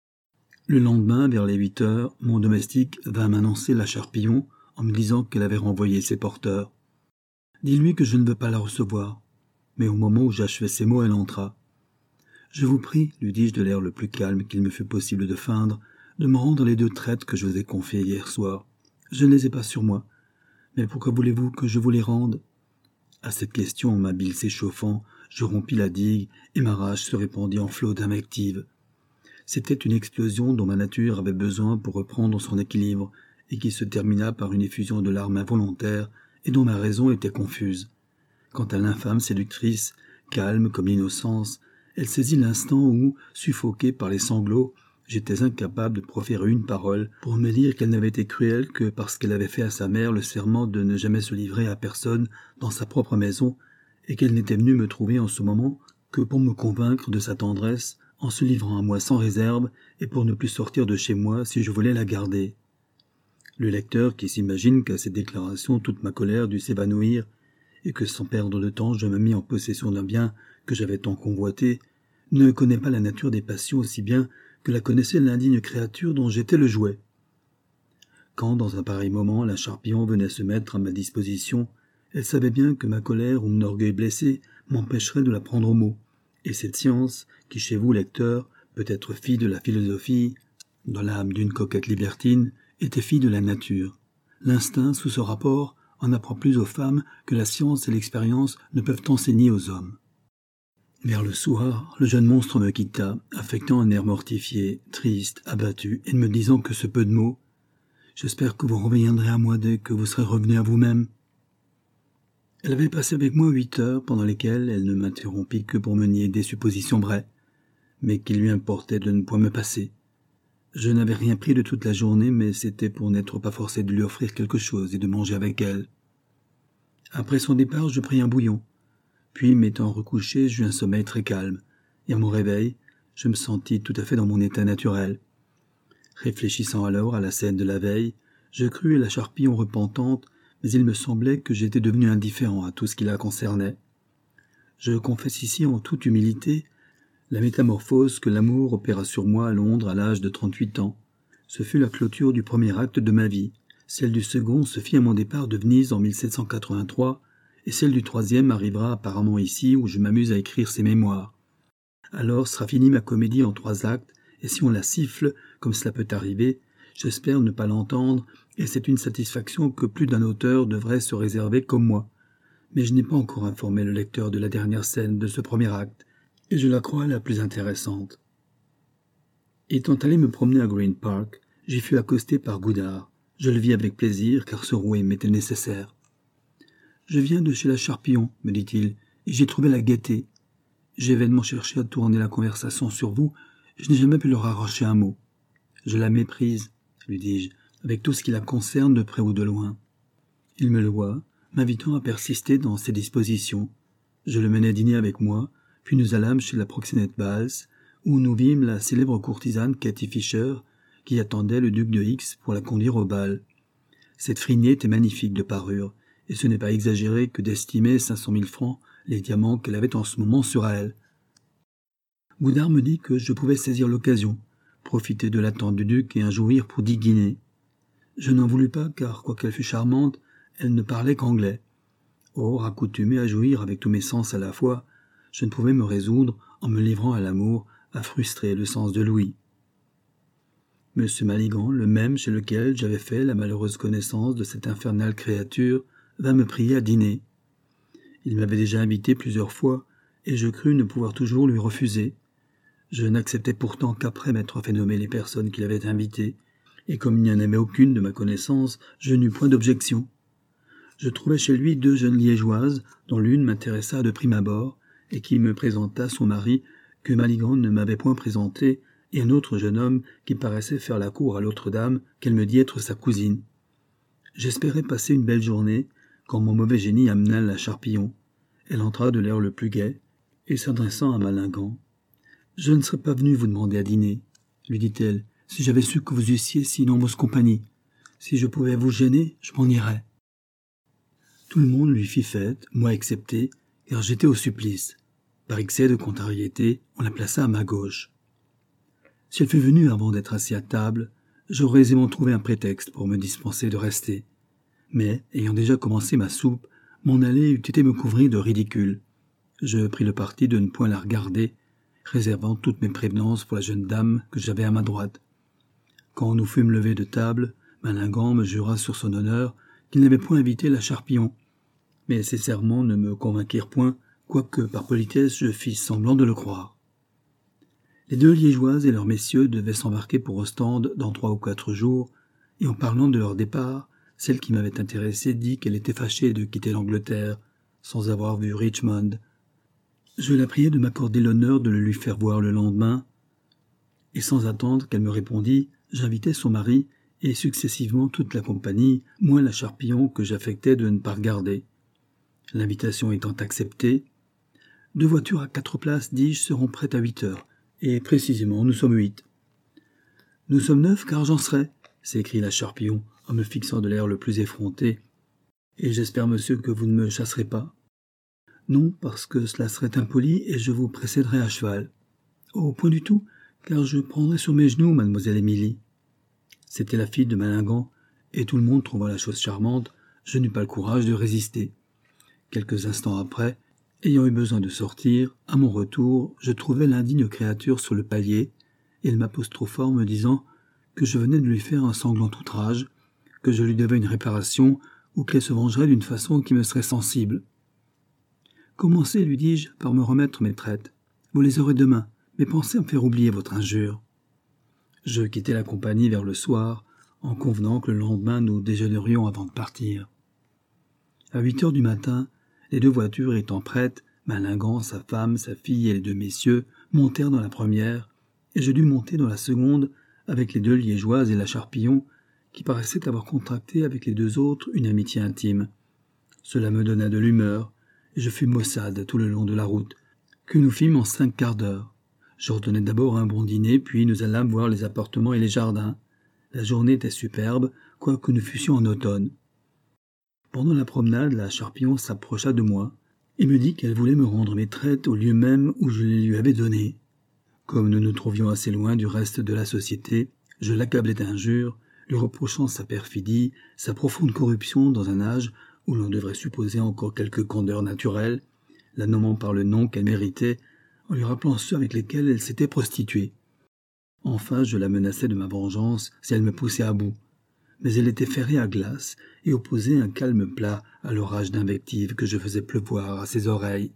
Le lendemain, vers les 8 heures, mon domestique vint m'annoncer la Charpillon en me disant qu'elle avait renvoyé ses porteurs. « Dis-lui que je ne veux pas la recevoir. » Mais au moment où j'achevais ces mots, elle entra. « Je vous prie, lui dis-je de l'air le plus calme qu'il me fut possible de feindre, de me rendre les 2 traites que je vous ai confiées hier soir. Je ne les ai pas sur moi. Mais pourquoi voulez-vous que je vous les rende ?» À cette question, ma bile s'échauffant, je rompis la digue et ma rage se répandit en flots d'invectives. C'était une explosion dont ma nature avait besoin pour reprendre son équilibre et qui se termina par une effusion de larmes involontaires et dont ma raison était confuse. Quant à l'infâme séductrice, calme comme l'innocence, elle saisit l'instant où, suffoqué par les sanglots, j'étais incapable de proférer une parole pour me dire qu'elle n'avait été cruelle que parce qu'elle avait fait à sa mère le serment de ne jamais se livrer à personne dans sa propre maison et qu'elle n'était venue me trouver en ce moment que pour me convaincre de sa tendresse en se livrant à moi sans réserve et pour ne plus sortir de chez moi si je voulais la garder. Le lecteur qui s'imagine qu'à ces déclarations toute ma colère dut s'évanouir et que sans perdre de temps je me mis en possession d'un bien que j'avais tant convoité, ne connaît pas la nature des passions aussi bien que la connaissait l'indigne créature dont j'étais le jouet. Quand, dans un pareil moment, la Charpillon venait se mettre à ma disposition, elle savait bien que ma colère ou mon orgueil blessé m'empêcherait de la prendre au mot, et cette science, qui chez vous, lecteur, peut être fille de la philosophie, dans l'âme d'une coquette libertine, était fille de la nature. L'instinct, sous ce rapport, en apprend plus aux femmes que la science et l'expérience ne peuvent enseigner aux hommes. Vers le soir, le jeune monstre me quitta, affectant un air mortifié, triste, abattu, et me disant que ce peu de mots « J'espère que vous reviendrez à moi dès que vous serez revenu à vous-même. » Elle avait passé avec moi 8 heures, pendant lesquelles elle ne m'interrompit que pour me nier des suppositions vraies, mais qu'il lui importait de ne point me passer. Je n'avais rien pris de toute la journée, mais c'était pour n'être pas forcé de lui offrir quelque chose et de manger avec elle. Après son départ, je pris un bouillon. Puis, m'étant recouché, j'eus un sommeil très calme, et à mon réveil, je me sentis tout à fait dans mon état naturel. Réfléchissant alors à la scène de la veille, je crus la Charpillon repentante, mais il me semblait que j'étais devenu indifférent à tout ce qui la concernait. Je confesse ici en toute humilité la métamorphose que l'amour opéra sur moi à Londres à l'âge de 38 ans. Ce fut la clôture du premier acte de ma vie. Celle du second se fit à mon départ de Venise en 1783, et celle du troisième arrivera apparemment ici où je m'amuse à écrire ces mémoires. Alors sera finie ma comédie en 3 actes, et si on la siffle, comme cela peut arriver, j'espère ne pas l'entendre, et c'est une satisfaction que plus d'un auteur devrait se réserver comme moi. Mais je n'ai pas encore informé le lecteur de la dernière scène de ce premier acte, et je la crois la plus intéressante. Étant allé me promener à Green Park, j'y fus accosté par Goudard. Je le vis avec plaisir, car ce rouet m'était nécessaire. « Je viens de chez la Charpillon, me dit-il, et j'ai trouvé la gaieté. J'ai vainement cherché à tourner la conversation sur vous, je n'ai jamais pu leur arracher un mot. Je la méprise, lui dis-je, avec tout ce qui la concerne de près ou de loin. » Il me loua, m'invitant à persister dans ses dispositions. Je le menai dîner avec moi, puis nous allâmes chez la proxénète Bals, où nous vîmes la célèbre courtisane Katy Fischer, qui attendait le duc de X pour la conduire au bal. Cette frignée était magnifique de parure, et ce n'est pas exagéré que d'estimer 500 000 francs les diamants qu'elle avait en ce moment sur elle. Goudard me dit que je pouvais saisir l'occasion, profiter de l'attente du duc et en jouir pour 10 guinées. Je n'en voulus pas, car, quoiqu'elle fût charmante, elle ne parlait qu'anglais. Or, accoutumé à jouir avec tous mes sens à la fois, je ne pouvais me résoudre, en me livrant à l'amour, à frustrer le sens de l'ouïe. Monsieur Maligan, le même chez lequel j'avais fait la malheureuse connaissance de cette infernale créature, vint me prier à dîner. Il m'avait déjà invité plusieurs fois, et je crus ne pouvoir toujours lui refuser. Je n'acceptais pourtant qu'après m'être fait nommer les personnes qu'il avait invitées, et comme il n'y en avait aucune de ma connaissance, je n'eus point d'objection. Je trouvai chez lui 2 jeunes liégeoises, dont l'une m'intéressa de prime abord, et qui me présenta son mari, que Maligan ne m'avait point présenté, et un autre jeune homme qui paraissait faire la cour à l'autre dame, qu'elle me dit être sa cousine. J'espérais passer une belle journée, quand mon mauvais génie amena la Charpillon. Elle entra de l'air le plus gai, et s'adressant à Maligan. « Je ne serais pas venue vous demander à dîner, » lui dit-elle, « si j'avais su que vous eussiez si nombreuse compagnie. Si je pouvais vous gêner, je m'en irais. » Tout le monde lui fit fête, moi excepté, car j'étais au supplice. Par excès de contrariété, on la plaça à ma gauche. Si elle fût venue avant d'être assis à table, j'aurais aisément trouvé un prétexte pour me dispenser de rester. Mais, ayant déjà commencé ma soupe, mon aller eût été me couvrir de ridicule. Je pris le parti de ne point la regarder, réservant toutes mes prévenances pour la jeune dame que j'avais à ma droite. Quand nous fûmes levés de table, Maligan me jura sur son honneur qu'il n'avait point invité la Charpillon, mais ces serments ne me convainquirent point, quoique par politesse je fisse semblant de le croire. Les 2 liégeoises et leurs messieurs devaient s'embarquer pour Ostende dans 3 ou 4 jours, et en parlant de leur départ, celle qui m'avait intéressé dit qu'elle était fâchée de quitter l'Angleterre, sans avoir vu Richmond. Je la priai de m'accorder l'honneur de le lui faire voir le lendemain, et sans attendre qu'elle me répondît, j'invitai son mari et successivement toute la compagnie, moins la Charpillon que j'affectais de ne pas regarder. L'invitation étant acceptée, 2 voitures à 4 places, dis-je, seront prêtes à 8 heures, et précisément nous sommes 8. « Nous sommes 9, car j'en serai, » s'écrie la Charpillon, en me fixant de l'air le plus effronté. « Et j'espère, monsieur, que vous ne me chasserez pas. »« Non, parce que cela serait impoli, et je vous précéderai à cheval. »« Oh, point du tout, car je prendrai sur mes genoux, mademoiselle Émilie. » C'était la fille de Maligan, et tout le monde trouva la chose charmante, je n'eus pas le courage de résister. Quelques instants après, ayant eu besoin de sortir, à mon retour, je trouvai l'indigne créature sur le palier, et elle m'apostropha en me disant que je venais de lui faire un sanglant outrage, que je lui devais une réparation, ou qu'elle se vengerait d'une façon qui me serait sensible. « Commencez, lui dis-je, par me remettre mes traites. Vous les aurez demain, mais pensez à me faire oublier votre injure. » Je quittai la compagnie vers le soir, en convenant que le lendemain nous déjeunerions avant de partir. À 8 heures du matin, les 2 voitures étant prêtes, Maligan, sa femme, sa fille et les 2 messieurs montèrent dans la première, et je dus monter dans la seconde avec les 2 liégeoises et la Charpillon, qui paraissaient avoir contracté avec les 2 autres une amitié intime. Cela me donna de l'humeur, et je fus maussade tout le long de la route, que nous fîmes en 5 quarts d'heure. J'ordonnai d'abord un bon dîner, puis nous allâmes voir les appartements et les jardins. La journée était superbe, quoique nous fussions en automne. Pendant la promenade, la Charpillon s'approcha de moi et me dit qu'elle voulait me rendre mes traites au lieu même où je les lui avais données. Comme nous nous trouvions assez loin du reste de la société, je l'accablai d'injures, lui reprochant sa perfidie, sa profonde corruption dans un âge où l'on devrait supposer encore quelque candeur naturelle, la nommant par le nom qu'elle méritait, en lui rappelant ceux avec lesquels elle s'était prostituée. Enfin, je la menaçai de ma vengeance si elle me poussait à bout. Mais elle était ferrée à glace et opposait un calme plat à l'orage d'invectives que je faisais pleuvoir à ses oreilles.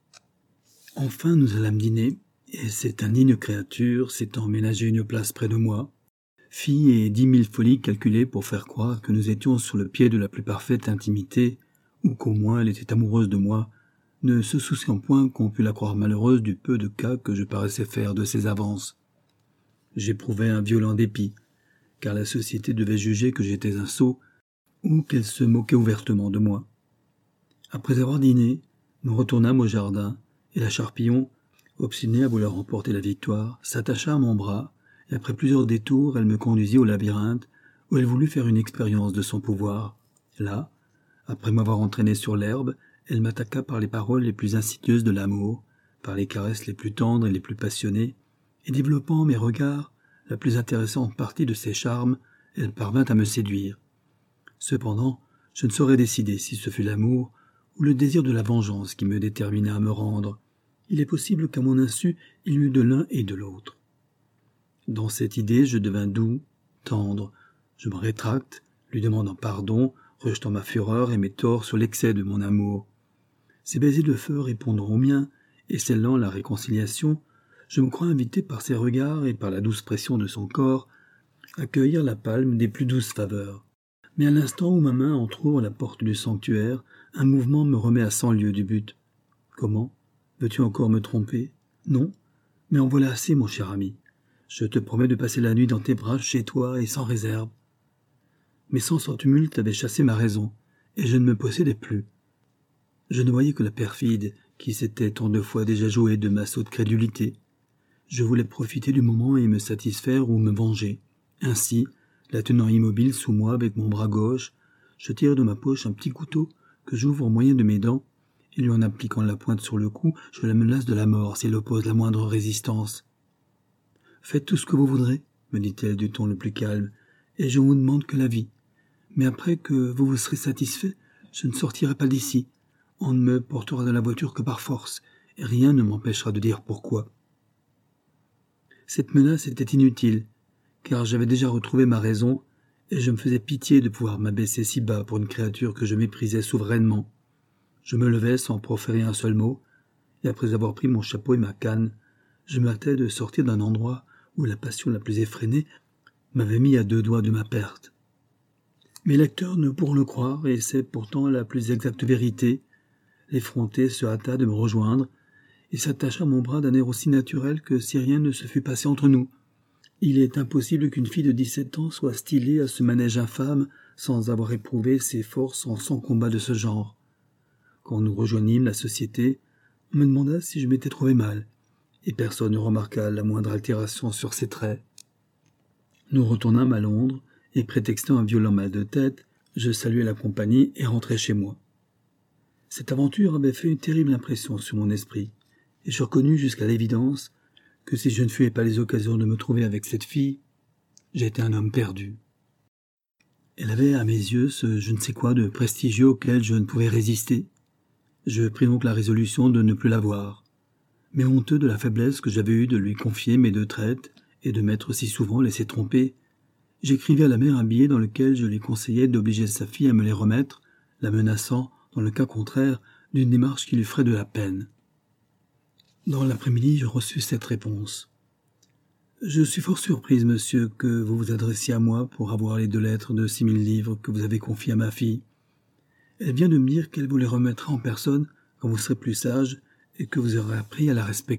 Enfin, nous allâmes dîner, et cette indigne créature s'étant ménagé une place près de moi, fit 10 000 folies calculées pour faire croire que nous étions sur le pied de la plus parfaite intimité, ou qu'au moins elle était amoureuse de moi, ne se souciant point qu'on pût la croire malheureuse du peu de cas que je paraissais faire de ses avances. J'éprouvais un violent dépit, car la société devait juger que j'étais un sot, ou qu'elle se moquait ouvertement de moi. Après avoir dîné, nous retournâmes au jardin, et la Charpillon, obstinée à vouloir remporter la victoire, s'attacha à mon bras, et après plusieurs détours, elle me conduisit au labyrinthe, où elle voulut faire une expérience de son pouvoir. Là, après m'avoir entraîné sur l'herbe, elle m'attaqua par les paroles les plus insidieuses de l'amour, par les caresses les plus tendres et les plus passionnées, et développant mes regards, la plus intéressante partie de ses charmes, elle parvint à me séduire. Cependant, je ne saurais décider si ce fut l'amour ou le désir de la vengeance qui me détermina à me rendre. Il est possible qu'à mon insu, il y eut de l'un et de l'autre. Dans cette idée, je devins doux, tendre. Je me rétracte, lui demandant pardon, rejetant ma fureur et mes torts sur l'excès de mon amour. Ses baisers de feu répondront aux miens, et scellant la réconciliation, je me crois invité par ses regards et par la douce pression de son corps à cueillir la palme des plus douces faveurs. Mais à l'instant où ma main entr'ouvre la porte du sanctuaire, un mouvement me remet à 100 lieues du but. Comment? Veux-tu encore me tromper? Non, mais en voilà assez, mon cher ami. Je te promets de passer la nuit dans tes bras, chez toi et sans réserve. Mes sens en tumulte avaient chassé ma raison, et je ne me possédais plus. Je ne voyais que la perfide qui s'était tant de fois déjà jouée de ma sotte crédulité. Je voulais profiter du moment et me satisfaire ou me venger. Ainsi, la tenant immobile sous moi avec mon bras gauche, je tire de ma poche un petit couteau que j'ouvre au moyen de mes dents, et lui en appliquant la pointe sur le cou, je la menace de la mort si elle oppose la moindre résistance. « Faites tout ce que vous voudrez, me dit-elle du ton le plus calme, et je vous demande que la vie. Mais après que vous vous serez satisfait, je ne sortirai pas d'ici. On ne me portera dans la voiture que par force, et rien ne m'empêchera de dire pourquoi. » Cette menace était inutile, car j'avais déjà retrouvé ma raison, et je me faisais pitié de pouvoir m'abaisser si bas pour une créature que je méprisais souverainement. Je me levai sans proférer un seul mot, et après avoir pris mon chapeau et ma canne, je me hâtais de sortir d'un endroit où la passion la plus effrénée m'avait mis à 2 doigts de ma perte. Mes lecteurs ne pourront le croire, et c'est pourtant la plus exacte vérité. L'effronté se hâta de me rejoindre, et s'attacha à mon bras d'un air aussi naturel que si rien ne se fût passé entre nous. Il est impossible qu'une fille de 17 ans soit stylée à ce manège infâme sans avoir éprouvé ses forces en 100 combats de ce genre. Quand nous rejoignîmes la société, on me demanda si je m'étais trouvé mal, et personne ne remarqua la moindre altération sur ses traits. Nous retournâmes à Londres, et prétextant un violent mal de tête, je saluai la compagnie et rentrai chez moi. Cette aventure avait fait une terrible impression sur mon esprit, et je reconnus jusqu'à l'évidence que si je ne fuyais pas les occasions de me trouver avec cette fille, j'étais un homme perdu. Elle avait à mes yeux ce je ne sais quoi de prestigieux auquel je ne pouvais résister. Je pris donc la résolution de ne plus la voir. Mais honteux de la faiblesse que j'avais eue de lui confier mes 2 traites et de m'être si souvent laissé tromper, j'écrivis à la mère un billet dans lequel je lui conseillais d'obliger sa fille à me les remettre, la menaçant, dans le cas contraire, d'une démarche qui lui ferait de la peine. Dans l'après-midi, je reçus cette réponse. « Je suis fort surprise, monsieur, que vous vous adressiez à moi pour avoir les 2 lettres de 6 000 livres que vous avez confiées à ma fille. Elle vient de me dire qu'elle vous les remettra en personne quand vous serez plus sage et que vous aurez appris à la respecter. »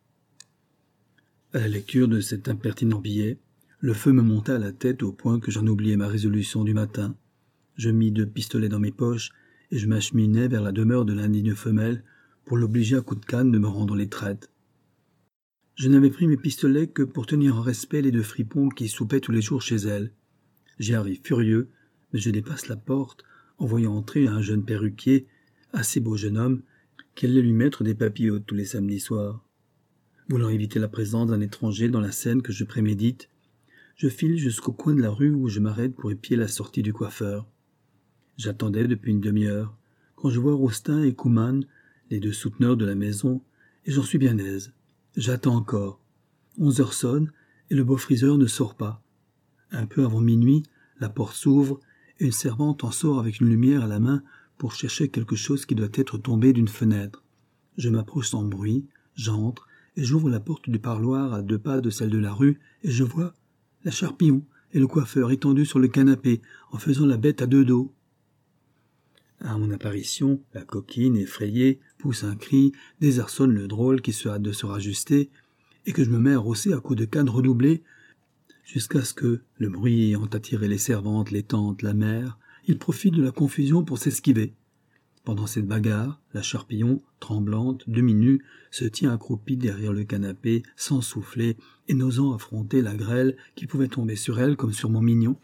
À la lecture de cet impertinent billet, le feu me monta à la tête au point que j'en oubliai ma résolution du matin. Je mis 2 pistolets dans mes poches et je m'acheminai vers la demeure de l'indigne femelle pour l'obliger à coups de canne de me rendre les traites. Je n'avais pris mes pistolets que pour tenir en respect les 2 fripons qui soupaient tous les jours chez elle. J'y arrive furieux, mais je dépasse la porte en voyant entrer un jeune perruquier, assez beau jeune homme, qui allait lui mettre des papillotes tous les samedis soirs. Voulant éviter la présence d'un étranger dans la scène que je prémédite, je file jusqu'au coin de la rue où je m'arrête pour épier la sortie du coiffeur. J'attendais depuis une demi-heure, quand je vois Roustin et Kouman, les 2 souteneurs de la maison, et j'en suis bien aise. J'attends encore. 11 heures sonnent, et le beau friseur ne sort pas. Un peu avant minuit, la porte s'ouvre, et une servante en sort avec une lumière à la main pour chercher quelque chose qui doit être tombé d'une fenêtre. Je m'approche sans bruit, j'entre, et j'ouvre la porte du parloir à 2 pas de celle de la rue, et je vois la Charpillon et le coiffeur étendus sur le canapé, en faisant la bête à 2 dos. À mon apparition, la coquine, effrayée, pousse un cri, désarçonne le drôle qui se hâte de se rajuster, et que je me mets à rosser à coups de canne redoublés, jusqu'à ce que, le bruit ayant attiré les servantes, les tantes, la mère, il profite de la confusion pour s'esquiver. Pendant cette bagarre, la Charpillon, tremblante, demi-nue, se tient accroupie derrière le canapé, sans souffler, et n'osant affronter la grêle qui pouvait tomber sur elle comme sur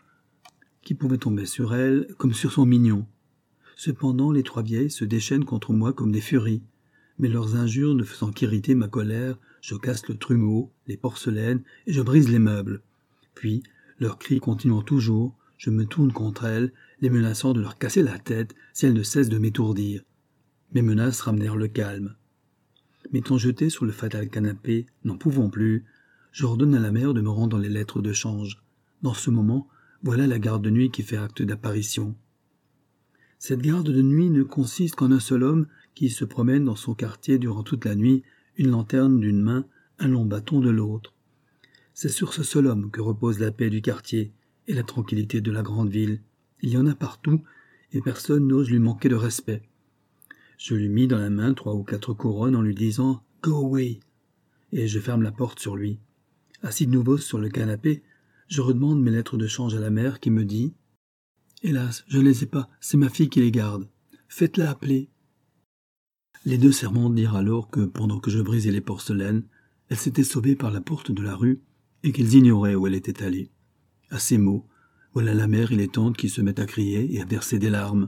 son mignon. Cependant, les trois vieilles se déchaînent contre moi comme des furies. Mais leurs injures ne faisant qu'irriter ma colère, je casse le trumeau, les porcelaines, et je brise les meubles. Puis, leurs cris continuant toujours, je me tourne contre elles, les menaçant de leur casser la tête si elles ne cessent de m'étourdir. Mes menaces ramenèrent le calme. M'étant jeté sur le fatal canapé, n'en pouvant plus, j'ordonne à la mère de me rendre les lettres de change. Dans ce moment, voilà la garde de nuit qui fait acte d'apparition. Cette garde de nuit ne consiste qu'en un seul homme qui se promène dans son quartier durant toute la nuit, une lanterne d'une main, un long bâton de l'autre. C'est sur ce seul homme que repose la paix du quartier et la tranquillité de la grande ville. Il y en a partout, et personne n'ose lui manquer de respect. Je lui mis dans la main 3 ou 4 couronnes en lui disant « Go away !» et je ferme la porte sur lui. Assis de nouveau sur le canapé, je redemande mes lettres de change à la mère qui me dit « Hélas, je ne les ai pas, c'est ma fille qui les garde. Faites-la appeler. » Les 2 servantes dirent alors que, pendant que je brisais les porcelaines, elles s'étaient sauvées par la porte de la rue et qu'elles ignoraient où elle était allée. À ces mots, voilà la mère et les tantes qui se mettent à crier et à verser des larmes.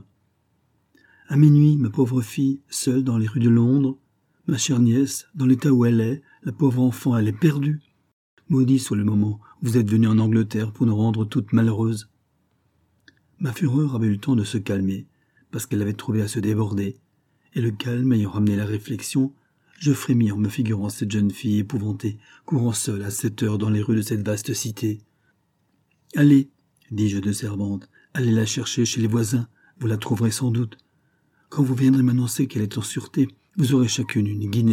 À minuit, ma pauvre fille, seule dans les rues de Londres, ma chère nièce, dans l'état où elle est, la pauvre enfant, elle est perdue. Maudit soit le moment où vous êtes venu en Angleterre pour nous rendre toutes malheureuses. Ma fureur avait eu le temps de se calmer, parce qu'elle avait trouvé à se déborder, et le calme ayant ramené la réflexion, je frémis en me figurant cette jeune fille épouvantée, courant seule à cette heure dans les rues de cette vaste cité. « Allez, dis-je de servante, allez la chercher chez les voisins, vous la trouverez sans doute. Quand vous viendrez m'annoncer qu'elle est en sûreté, vous aurez chacune une guinée. »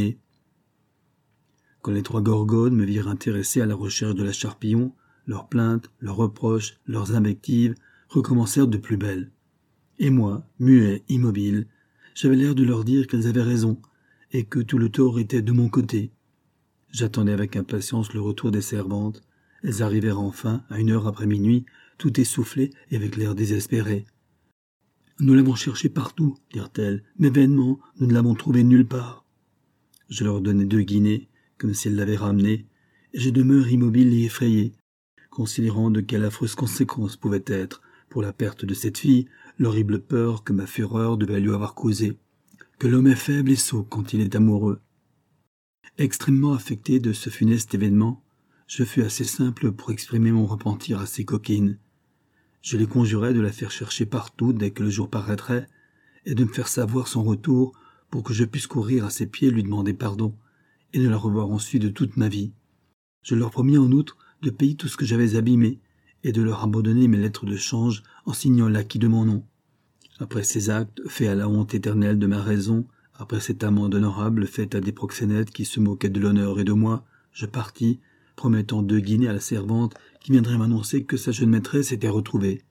Quand les 3 gorgones me virent intéressé à la recherche de la Charpillon, leurs plaintes, leurs reproches, leurs invectives recommencèrent de plus belle. Et moi, muet, immobile, j'avais l'air de leur dire qu'elles avaient raison, et que tout le tort était de mon côté. J'attendais avec impatience le retour des servantes. Elles arrivèrent enfin, à 1 heure après minuit, tout essoufflées et avec l'air désespéré. « Nous l'avons cherchée partout, dirent-elles, mais vainement, nous ne l'avons trouvée nulle part. » Je leur donnai 2 guinées, comme si elles l'avaient ramenée, et je demeure immobile et effrayé, considérant de quelles affreuses conséquences pouvait être, pour la perte de cette fille, l'horrible peur que ma fureur devait lui avoir causée, que l'homme est faible et sot quand il est amoureux. Extrêmement affecté de ce funeste événement, je fus assez simple pour exprimer mon repentir à ces coquines. Je les conjurai de la faire chercher partout dès que le jour paraîtrait, et de me faire savoir son retour pour que je puisse courir à ses pieds lui demander pardon, et ne la revoir ensuite de toute ma vie. Je leur promis en outre de payer tout ce que j'avais abîmé, et de leur abandonner mes lettres de change en signant l'acquit de mon nom. Après ces actes faits à la honte éternelle de ma raison, après cette amende honorable faite à des proxénètes qui se moquaient de l'honneur et de moi, je partis, promettant 2 guinées à la servante qui viendrait m'annoncer que sa jeune maîtresse était retrouvée.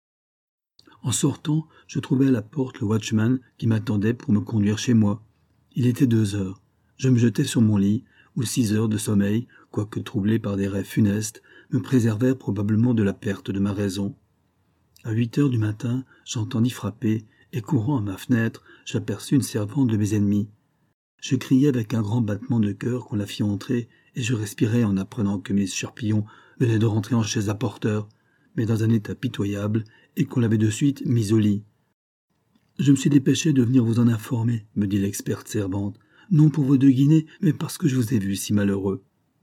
En sortant, je trouvai à la porte le watchman qui m'attendait pour me conduire chez moi. Il était 2 heures. Je me jetai sur mon lit, où 6 heures de sommeil, quoique troublé par des rêves funestes, me préservèrent probablement de la perte de ma raison. À 8 heures du matin, j'entendis frapper, et courant à ma fenêtre, j'aperçus une servante de mes ennemis. Je criai avec un grand battement de cœur qu'on la fit entrer, et je respirai en apprenant que Miss Charpillon venait de rentrer en chaise à porteur, mais dans un état pitoyable, et qu'on l'avait de suite mise au lit. « Je me suis dépêché de venir vous en informer, » me dit l'experte servante, « non pour vos 2 guinées, mais parce que je vous ai vu si malheureux. »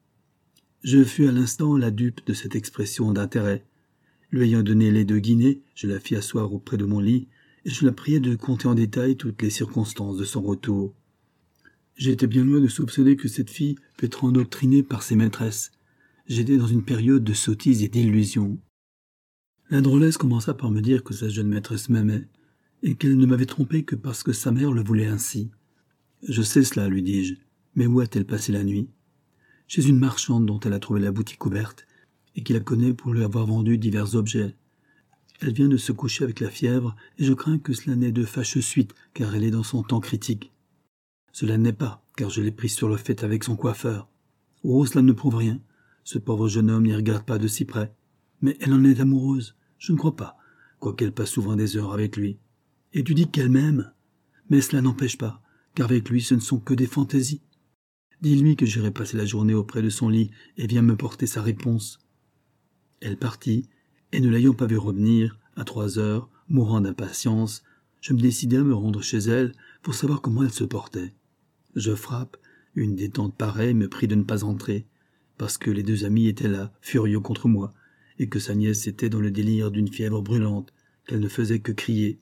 Je fus à l'instant la dupe de cette expression d'intérêt. Lui ayant donné les 2 guinées, je la fis asseoir auprès de mon lit, et je la priai de conter en détail toutes les circonstances de son retour. J'étais bien loin de soupçonner que cette fille pût être endoctrinée par ses maîtresses. J'étais dans une période de sottise et d'illusion. La drôlesse commença par me dire que sa jeune maîtresse m'aimait, et qu'elle ne m'avait trompé que parce que sa mère le voulait ainsi. « Je sais cela, lui dis-je, mais où a-t-elle passé la nuit ?»« Chez une marchande dont elle a trouvé la boutique ouverte, et qui la connaît pour lui avoir vendu divers objets. Elle vient de se coucher avec la fièvre, et je crains que cela n'ait de fâcheuses suites, car elle est dans son temps critique. Cela n'est pas, car je l'ai prise sur le fait avec son coiffeur. Oh, cela ne prouve rien. Ce pauvre jeune homme n'y regarde pas de si près. Mais elle en est amoureuse, je ne crois pas, quoiqu'elle passe souvent des heures avec lui. Et tu dis qu'elle m'aime. Mais cela n'empêche pas, car avec lui ce ne sont que des fantaisies. Dis-lui que j'irai passer la journée auprès de son lit et viens me porter sa réponse. Elle partit, et ne l'ayant pas vu revenir, à 3 heures, mourant d'impatience, je me décidai à me rendre chez elle pour savoir comment elle se portait. Je frappe, une détente pareille me prie de ne pas entrer, parce que les 2 amis étaient là, furieux contre moi, et que sa nièce était dans le délire d'une fièvre brûlante, qu'elle ne faisait que crier.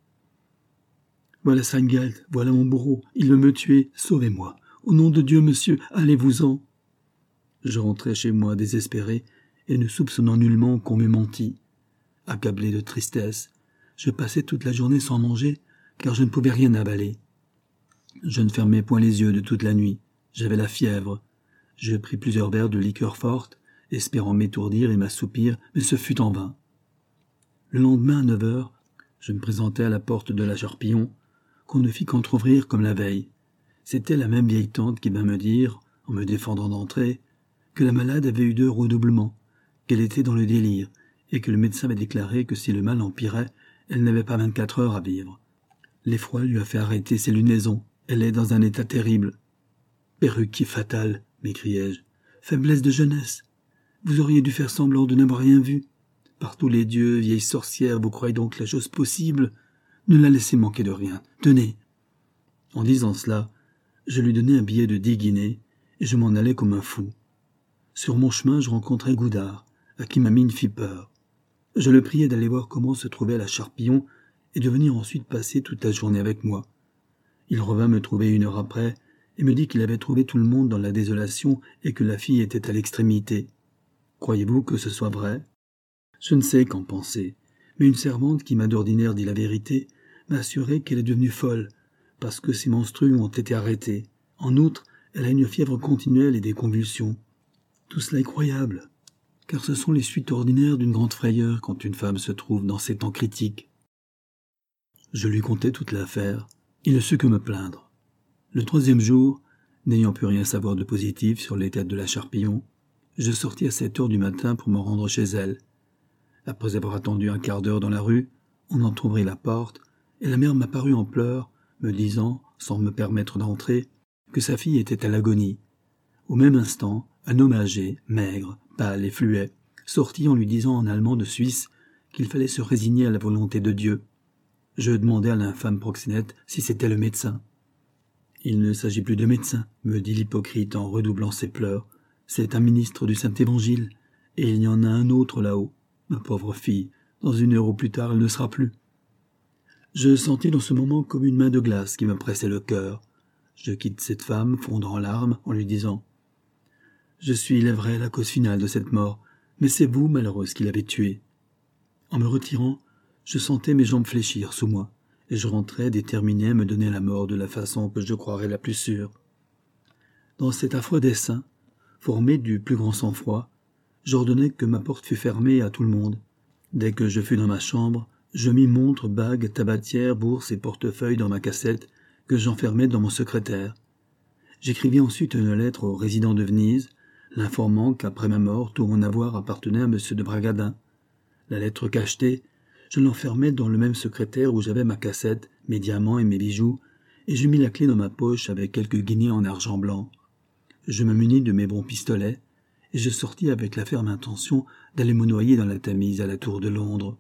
« Voilà Seingalt, voilà mon bourreau, il veut me tuer, sauvez-moi. Au nom de Dieu, monsieur, allez-vous-en. » Je rentrai chez moi désespéré, et ne soupçonnant nullement qu'on m'eût menti. Accablé de tristesse, je passai toute la journée sans manger, car je ne pouvais rien avaler. Je ne fermais point les yeux de toute la nuit. J'avais la fièvre. Je pris plusieurs verres de liqueur forte, espérant m'étourdir et m'assoupir, mais ce fut en vain. Le lendemain, à 9 heures, je me présentai à la porte de la Charpillon, qu'on ne fit qu'entr'ouvrir comme la veille. C'était la même vieille tante qui vint me dire, en me défendant d'entrer, que la malade avait eu 2 redoublements, qu'elle était dans le délire, et que le médecin avait déclaré que si le mal empirait, elle n'avait pas 24 heures à vivre. L'effroi lui a fait arrêter ses lunaisons. Elle est dans un état terrible. « Perruque fatale !» m'écriai-je. « Faiblesse de jeunesse. Vous auriez dû faire semblant de n'avoir rien vu. Par tous les dieux, vieille sorcière, vous croyez donc la chose possible? Ne la laissez manquer de rien. Tenez !» En disant cela, je lui donnai un billet de 10 guinées, et je m'en allai comme un fou. Sur mon chemin, je rencontrai Goudard, à qui ma mine fit peur. Je le priai d'aller voir comment se trouvait la Charpillon et de venir ensuite passer toute la journée avec moi. Il revint me trouver 1 heure après et me dit qu'il avait trouvé tout le monde dans la désolation et que la fille était à l'extrémité. Croyez-vous que ce soit vrai? Je ne sais qu'en penser, mais une servante qui m'a d'ordinaire dit la vérité m'a assuré qu'elle est devenue folle, parce que ses menstrues ont été arrêtées. En outre, elle a une fièvre continuelle et des convulsions. Tout cela est croyable, car ce sont les suites ordinaires d'une grande frayeur quand une femme se trouve dans ces temps critiques. Je lui contai toute l'affaire. Il ne sut que me plaindre. Le 3e jour, n'ayant pu rien savoir de positif sur l'état de la Charpillon, je sortis à 7 heures du matin pour me rendre chez elle. Après avoir attendu un quart d'heure dans la rue, on entrouvrit la porte, et la mère m'apparut en pleurs, me disant, sans me permettre d'entrer, que sa fille était à l'agonie. Au même instant, un homme âgé, maigre, pâle et fluet, sortit en lui disant en allemand de Suisse qu'il fallait se résigner à la volonté de Dieu. Je demandai à l'infâme proxénète si c'était le médecin. « Il ne s'agit plus de médecin, » me dit l'hypocrite en redoublant ses pleurs. « C'est un ministre du Saint-Évangile, et il y en a un autre là-haut. Ma pauvre fille, dans 1 heure au plus tard, elle ne sera plus. » Je sentis dans ce moment comme une main de glace qui me pressait le cœur. Je quitte cette femme, fondant en larmes, en lui disant « Je suis, il est vrai, la cause finale de cette mort, mais c'est vous, malheureuse, qui l'avez tuée. » En me retirant, je sentais mes jambes fléchir sous moi, et je rentrais déterminé à me donner la mort de la façon que je croirais la plus sûre. Dans cet affreux dessein, formé du plus grand sang-froid, j'ordonnai que ma porte fût fermée à tout le monde. Dès que je fus dans ma chambre, je mis montre, bague, tabatière, bourse et portefeuille dans ma cassette que j'enfermai dans mon secrétaire. J'écrivis ensuite une lettre au résident de Venise, l'informant qu'après ma mort, tout mon avoir appartenait à M. de Bragadin. La lettre cachetée, je l'enfermai dans le même secrétaire où j'avais ma cassette, mes diamants et mes bijoux, et je mis la clé dans ma poche avec quelques guinées en argent blanc. Je me munis de mes bons pistolets, et je sortis avec la ferme intention d'aller me noyer dans la Tamise à la Tour de Londres.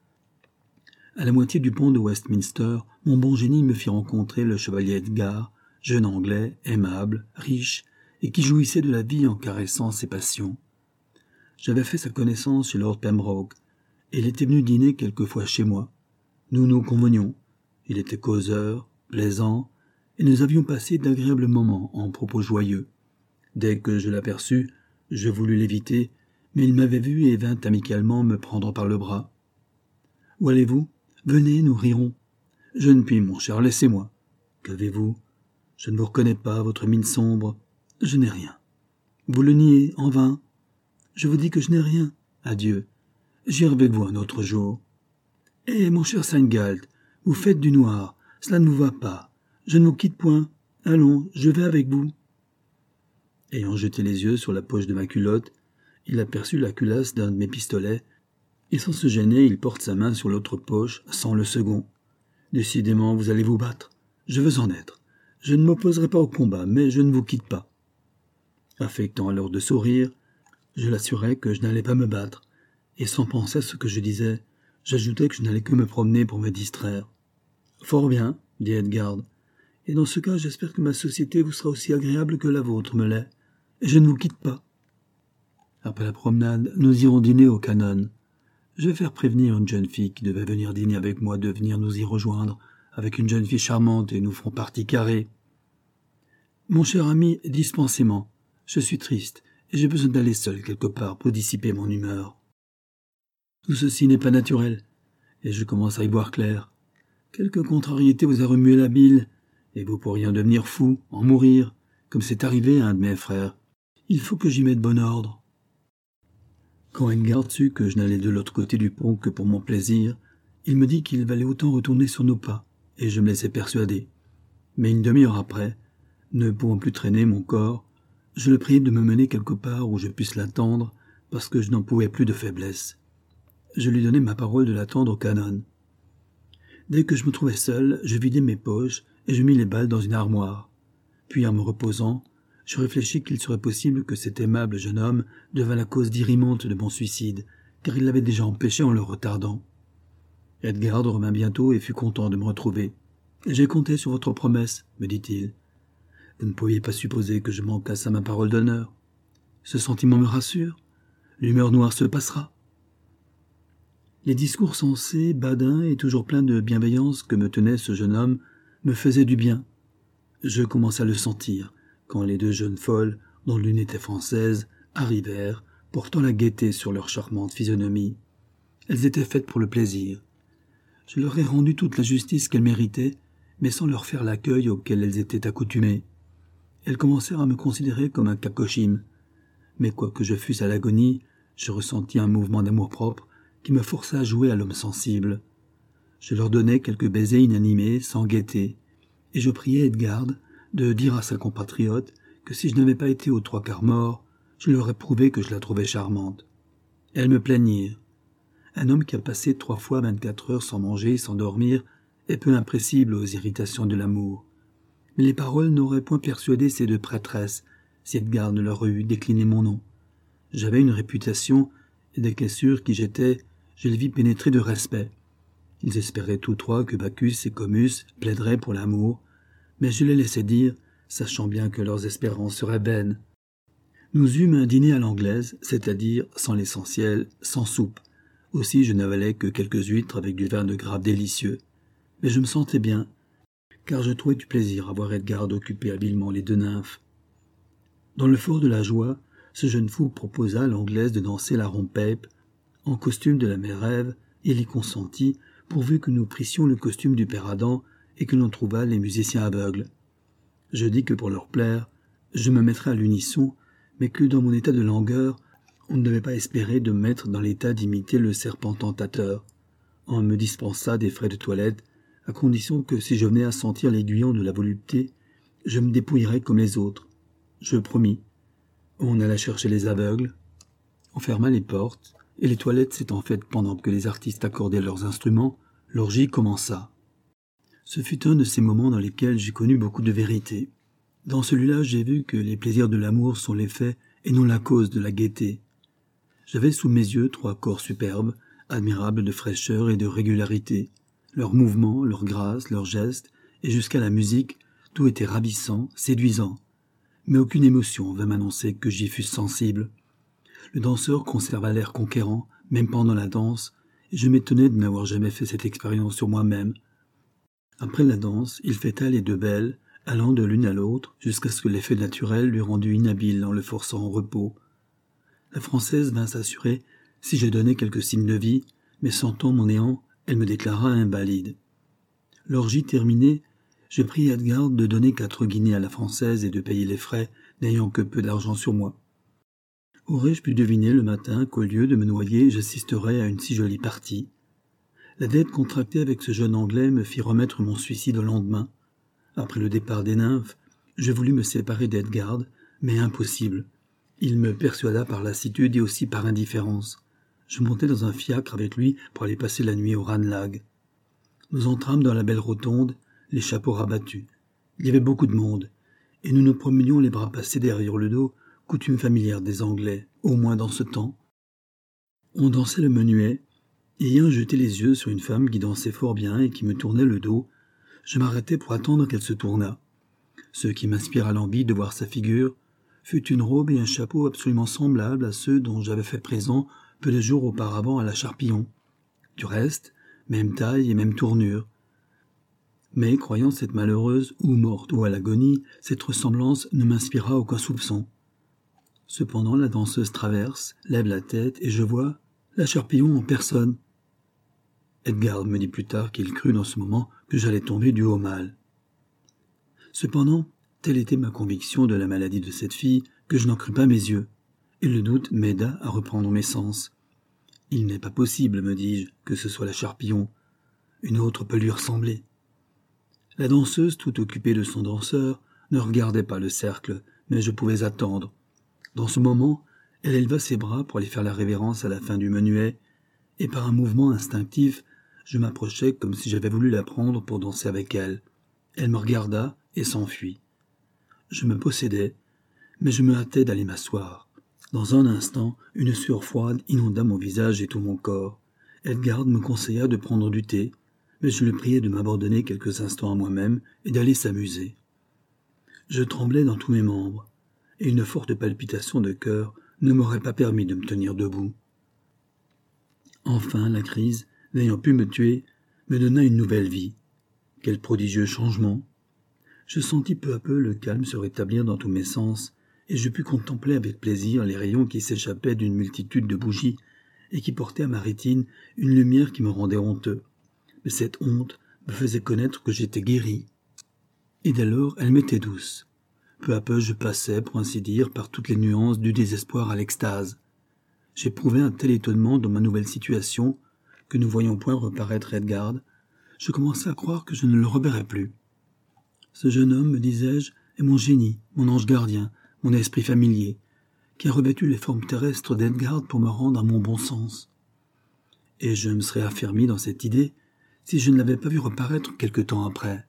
À la moitié du pont de Westminster, mon bon génie me fit rencontrer le chevalier Edgar, jeune Anglais, aimable, riche, et qui jouissait de la vie en caressant ses passions. J'avais fait sa connaissance chez Lord Pembroke, et il était venu dîner quelquefois chez moi. Nous nous convenions. Il était causeur, plaisant, et nous avions passé d'agréables moments en propos joyeux. Dès que je l'aperçus, je voulus l'éviter, mais il m'avait vu et vint amicalement me prendre par le bras. « Où allez-vous ? Venez, nous rirons. »« Je ne puis, mon cher, laissez-moi. »« Qu'avez-vous ? Je ne vous reconnais pas, votre mine sombre. »« Je n'ai rien. »« Vous le niez, en vain. »« Je vous dis que je n'ai rien. Adieu. J'y reviens-vous un autre jour. » Eh, mon cher Seingalt, vous faites du noir, cela ne vous va pas. Je ne vous quitte point. Allons, je vais avec vous. » Ayant jeté les yeux sur la poche de ma culotte, il aperçut la culasse d'un de mes pistolets, et sans se gêner, il porte sa main sur l'autre poche, sans le second. « Décidément, vous allez vous battre. Je veux en être. Je ne m'opposerai pas au combat, mais je ne vous quitte pas. » Affectant alors de sourire, je l'assurai que je n'allais pas me battre, et sans penser à ce que je disais, j'ajoutai que je n'allais que me promener pour me distraire. « Fort bien, » dit Edgard, « et dans ce cas, j'espère que ma société vous sera aussi agréable que la vôtre me l'est, et je ne vous quitte pas. » Après la promenade, nous irons dîner au Canon. Je vais faire prévenir une jeune fille qui devait venir dîner avec moi de venir nous y rejoindre, avec une jeune fille charmante, et nous ferons partie carrée. « Mon cher ami, dispensez-moi. Je suis triste, et j'ai besoin d'aller seul quelque part pour dissiper mon humeur. Tout ceci n'est pas naturel, et je commence à y voir clair. Quelque contrariété vous a remué la bile, et vous pourriez en devenir fou, en mourir, comme c'est arrivé à un de mes frères. Il faut que j'y mette bon ordre. » Quand Edgard sut que je n'allais de l'autre côté du pont que pour mon plaisir, il me dit qu'il valait autant retourner sur nos pas, et je me laissai persuader. Mais une demi-heure après, ne pouvant plus traîner mon corps, je le priai de me mener quelque part où je puisse l'attendre, parce que je n'en pouvais plus de faiblesse. Je lui donnai ma parole de l'attendre au Canon. Dès que je me trouvais seul, je vidai mes poches et je mis les balles dans une armoire. Puis, en me reposant, je réfléchis qu'il serait possible que cet aimable jeune homme devint la cause dirimante de mon suicide, car il l'avait déjà empêché en le retardant. Edgard revint bientôt et fut content de me retrouver. « J'ai compté sur votre promesse, » me dit-il. « Vous ne pouviez pas supposer que je manquasse à ma parole d'honneur. Ce sentiment me rassure. L'humeur noire se passera. » Les discours sensés, badins et toujours pleins de bienveillance que me tenait ce jeune homme me faisaient du bien. Je commençai à le sentir, quand les deux jeunes folles, dont l'une était française, arrivèrent, portant la gaieté sur leur charmante physionomie. Elles étaient faites pour le plaisir. Je leur ai rendu toute la justice qu'elles méritaient, mais sans leur faire l'accueil auquel elles étaient accoutumées. Elles commencèrent à me considérer comme un cacochime, mais quoique je fusse à l'agonie, je ressentis un mouvement d'amour-propre qui me força à jouer à l'homme sensible. Je leur donnai quelques baisers inanimés, sans gaieté, et je priai Edgard de dire à sa compatriote que si je n'avais pas été aux trois quarts mort, je leur ai prouvé que je la trouvais charmante. Elles me plaignirent. Un homme qui a passé 3 fois 24 heures sans manger et sans dormir est peu impressible aux irritations de l'amour. Mais les paroles n'auraient point persuadé ces deux prêtresses si Edgard ne leur eût décliné mon nom. J'avais une réputation, et dès qu'elles surent qui j'étais, je les vis pénétrer de respect. Ils espéraient tous trois que Bacchus et Comus plaideraient pour l'amour, mais je les laissai dire, sachant bien que leurs espérances seraient vaines. Nous eûmes un dîner à l'anglaise, c'est-à-dire sans l'essentiel, sans soupe. Aussi je n'avalais que quelques huîtres avec du vin de Graves délicieux. Mais je me sentais bien, car je trouvais du plaisir à voir Edgard occuper habilement les deux nymphes. Dans le fort de la joie, ce jeune fou proposa à l'anglaise de danser la rompe-pipe en costume de la mère Ève, et il y consentit, pourvu que nous prissions le costume du père Adam et que l'on trouvât les musiciens aveugles. Je dis que pour leur plaire, je me mettrais à l'unisson, mais que dans mon état de langueur, on ne devait pas espérer de me mettre dans l'état d'imiter le serpent tentateur. On me dispensa des frais de toilette, à condition que si je venais à sentir l'aiguillon de la volupté, je me dépouillerais comme les autres. Je promis. On alla chercher les aveugles, on ferma les portes, et les toilettes s'étant faites pendant que les artistes accordaient leurs instruments, l'orgie commença. Ce fut un de ces moments dans lesquels j'ai connu beaucoup de vérité. Dans celui-là, j'ai vu que les plaisirs de l'amour sont l'effet et non la cause de la gaieté. J'avais sous mes yeux 3 corps superbes, admirables de fraîcheur et de régularité. Leurs mouvements, leurs grâces, leurs gestes, et jusqu'à la musique, tout était ravissant, séduisant. Mais aucune émotion vint m'annoncer que j'y fusse sensible. Le danseur conserva l'air conquérant, même pendant la danse, et je m'étonnais de n'avoir jamais fait cette expérience sur moi-même. Après la danse, il fêta les deux belles, allant de l'une à l'autre, jusqu'à ce que l'effet naturel lui rendût inhabile en le forçant au repos. La Française vint s'assurer si je donnais quelques signes de vie, mais sentant mon néant, elle me déclara invalide. L'orgie terminée, je pris Edgard de donner 4 guinées à la Française et de payer les frais, n'ayant que peu d'argent sur moi. Aurais-je pu deviner le matin qu'au lieu de me noyer, j'assisterais à une si jolie partie? La dette contractée avec ce jeune Anglais me fit remettre mon suicide au lendemain. Après le départ des nymphes, je voulus me séparer d'Edgard, mais impossible. Il me persuada par lassitude et aussi par indifférence. Je montai dans un fiacre avec lui pour aller passer la nuit au Ranelagh. Nous entrâmes dans la belle rotonde, les chapeaux rabattus. Il y avait beaucoup de monde, et nous nous promenions les bras passés derrière le dos, coutume familière des Anglais, au moins dans ce temps. On dansait le menuet, et ayant jeté les yeux sur une femme qui dansait fort bien et qui me tournait le dos, je m'arrêtai pour attendre qu'elle se tournât. Ce qui m'inspira l'envie de voir sa figure fut une robe et un chapeau absolument semblables à ceux dont j'avais fait présent peu de jours auparavant à la Charpillon. Du reste, même taille et même tournure. Mais, croyant cette malheureuse, ou morte ou à l'agonie, cette ressemblance ne m'inspira aucun soupçon. Cependant, la danseuse traverse, lève la tête, et je vois la Charpillon en personne. Edgard me dit plus tard qu'il crut dans ce moment que j'allais tomber du haut mal. Cependant, telle était ma conviction de la maladie de cette fille que je n'en crus pas mes yeux, et le doute m'aida à reprendre mes sens. Il n'est pas possible, me dis-je, que ce soit la Charpillon. Une autre peut lui ressembler. La danseuse, tout occupée de son danseur, ne regardait pas le cercle, mais je pouvais attendre. Dans ce moment, elle éleva ses bras pour aller faire la révérence à la fin du menuet, et par un mouvement instinctif, je m'approchai comme si j'avais voulu la prendre pour danser avec elle. Elle me regarda et s'enfuit. Je me possédais, mais je me hâtais d'aller m'asseoir. Dans un instant, une sueur froide inonda mon visage et tout mon corps. Edgard me conseilla de prendre du thé, mais je le priai de m'abandonner quelques instants à moi-même et d'aller s'amuser. Je tremblais dans tous mes membres, et une forte palpitation de cœur ne m'aurait pas permis de me tenir debout. Enfin, la crise, n'ayant pu me tuer, me donna une nouvelle vie. Quel prodigieux changement! Je sentis peu à peu le calme se rétablir dans tous mes sens, et je pus contempler avec plaisir les rayons qui s'échappaient d'une multitude de bougies et qui portaient à ma rétine une lumière qui me rendait honteux. Mais cette honte me faisait connaître que j'étais guéri. Et dès lors, elle m'était douce. Peu à peu, je passais, pour ainsi dire, par toutes les nuances du désespoir à l'extase. J'éprouvais un tel étonnement dans ma nouvelle situation que ne voyant point reparaître Edgard, je commençais à croire que je ne le reverrais plus. Ce jeune homme, me disais-je, est mon génie, mon ange gardien, mon esprit familier, qui a revêtu les formes terrestres d'Edgard pour me rendre à mon bon sens. Et je me serais affermi dans cette idée si je ne l'avais pas vu reparaître quelque temps après.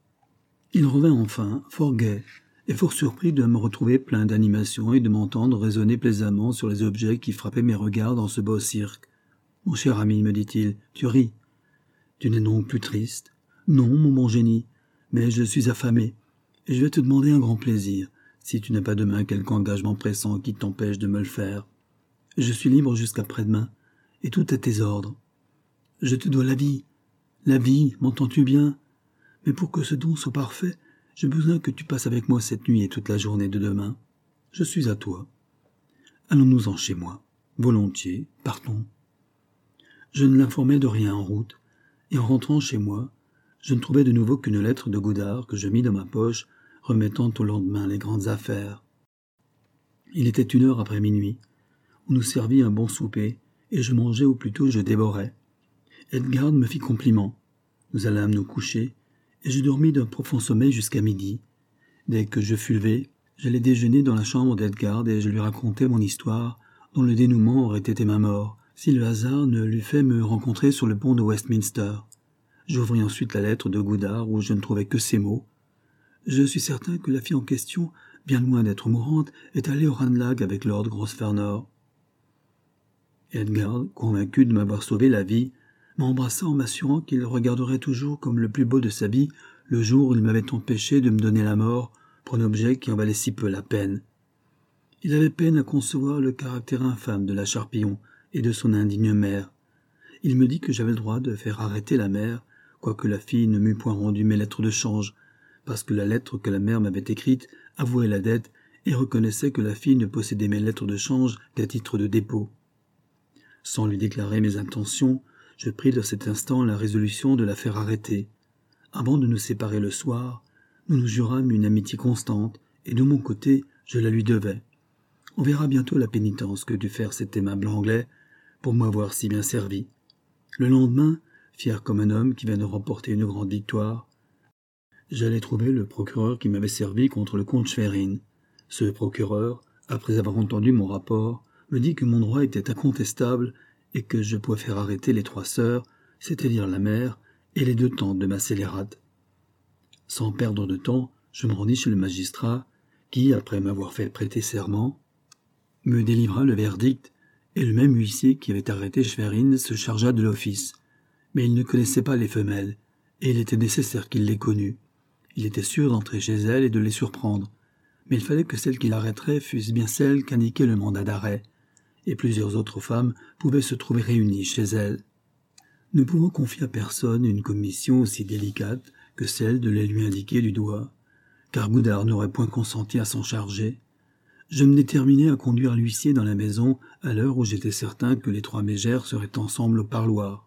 Il revint enfin, fort gai, et fort surpris de me retrouver plein d'animation et de m'entendre raisonner plaisamment sur les objets qui frappaient mes regards dans ce beau cirque. « Mon cher ami, me dit-il, tu ris. Tu n'es donc plus triste? Non, mon bon génie, mais je suis affamé, et je vais te demander un grand plaisir, si tu n'as pas demain quelque engagement pressant qui t'empêche de me le faire. Je suis libre jusqu'après-demain, et tout à tes ordres. Je te dois la vie, m'entends-tu bien? Mais pour que ce don soit parfait, j'ai besoin que tu passes avec moi cette nuit et toute la journée de demain. Je suis à toi. Allons-nous-en chez moi. Volontiers, partons. » Je ne l'informai de rien en route, et en rentrant chez moi, je ne trouvai de nouveau qu'une lettre de Godard que je mis dans ma poche, remettant au lendemain les grandes affaires. Il était 1 heure après minuit. On nous servit un bon souper, et je mangeai ou plutôt je dévorais. Edgard me fit compliment. Nous allâmes nous coucher, et je dormis d'un profond sommeil jusqu'à midi. Dès que je fus levé, j'allai déjeuner dans la chambre d'Edgard et je lui racontai mon histoire, dont le dénouement aurait été ma mort, si le hasard ne l'eût fait me rencontrer sur le pont de Westminster. J'ouvris ensuite la lettre de Godard où je ne trouvai que ces mots. « Je suis certain que la fille en question, bien loin d'être mourante, est allée au Ranelagh avec Lord Grosvenor. » Edgard, convaincu de m'avoir sauvé la vie, m'embrassa en m'assurant qu'il regarderait toujours comme le plus beau de sa vie le jour où il m'avait empêché de me donner la mort pour un objet qui en valait si peu la peine. Il avait peine à concevoir le caractère infâme de la Charpillon et de son indigne mère. Il me dit que j'avais le droit de faire arrêter la mère, quoique la fille ne m'eût point rendu mes lettres de change, parce que la lettre que la mère m'avait écrite avouait la dette et reconnaissait que la fille ne possédait mes lettres de change qu'à titre de dépôt. Sans lui déclarer mes intentions, je pris de cet instant la résolution de la faire arrêter. Avant de nous séparer le soir, nous nous jurâmes une amitié constante, et de mon côté, je la lui devais. On verra bientôt la pénitence que dut faire cet aimable Anglais pour m'avoir si bien servi. Le lendemain fier comme un homme qui vient de remporter une grande victoire. J'allais trouver le procureur qui m'avait servi contre le comte Schwerin. Ce procureur, après avoir entendu mon rapport, me dit que mon droit était incontestable et que je pouvais faire arrêter les 3 sœurs, c'est-à-dire la mère et les 2 tantes de ma scélérate. Sans perdre de temps, je me rendis chez le magistrat, qui, après m'avoir fait prêter serment, me délivra le verdict, et le même huissier qui avait arrêté Schwerin se chargea de l'office. Mais il ne connaissait pas les femelles, et il était nécessaire qu'il les connût. Il était sûr d'entrer chez elles et de les surprendre, mais il fallait que celles qu'il arrêterait fussent bien celles qu'indiquait le mandat d'arrêt, et plusieurs autres femmes pouvaient se trouver réunies chez elles. Ne pouvant confier à personne une commission aussi délicate que celle de les lui indiquer du doigt, car Goudard n'aurait point consenti à s'en charger, je me déterminai à conduire l'huissier dans la maison à l'heure où j'étais certain que les 3 mégères seraient ensemble au parloir.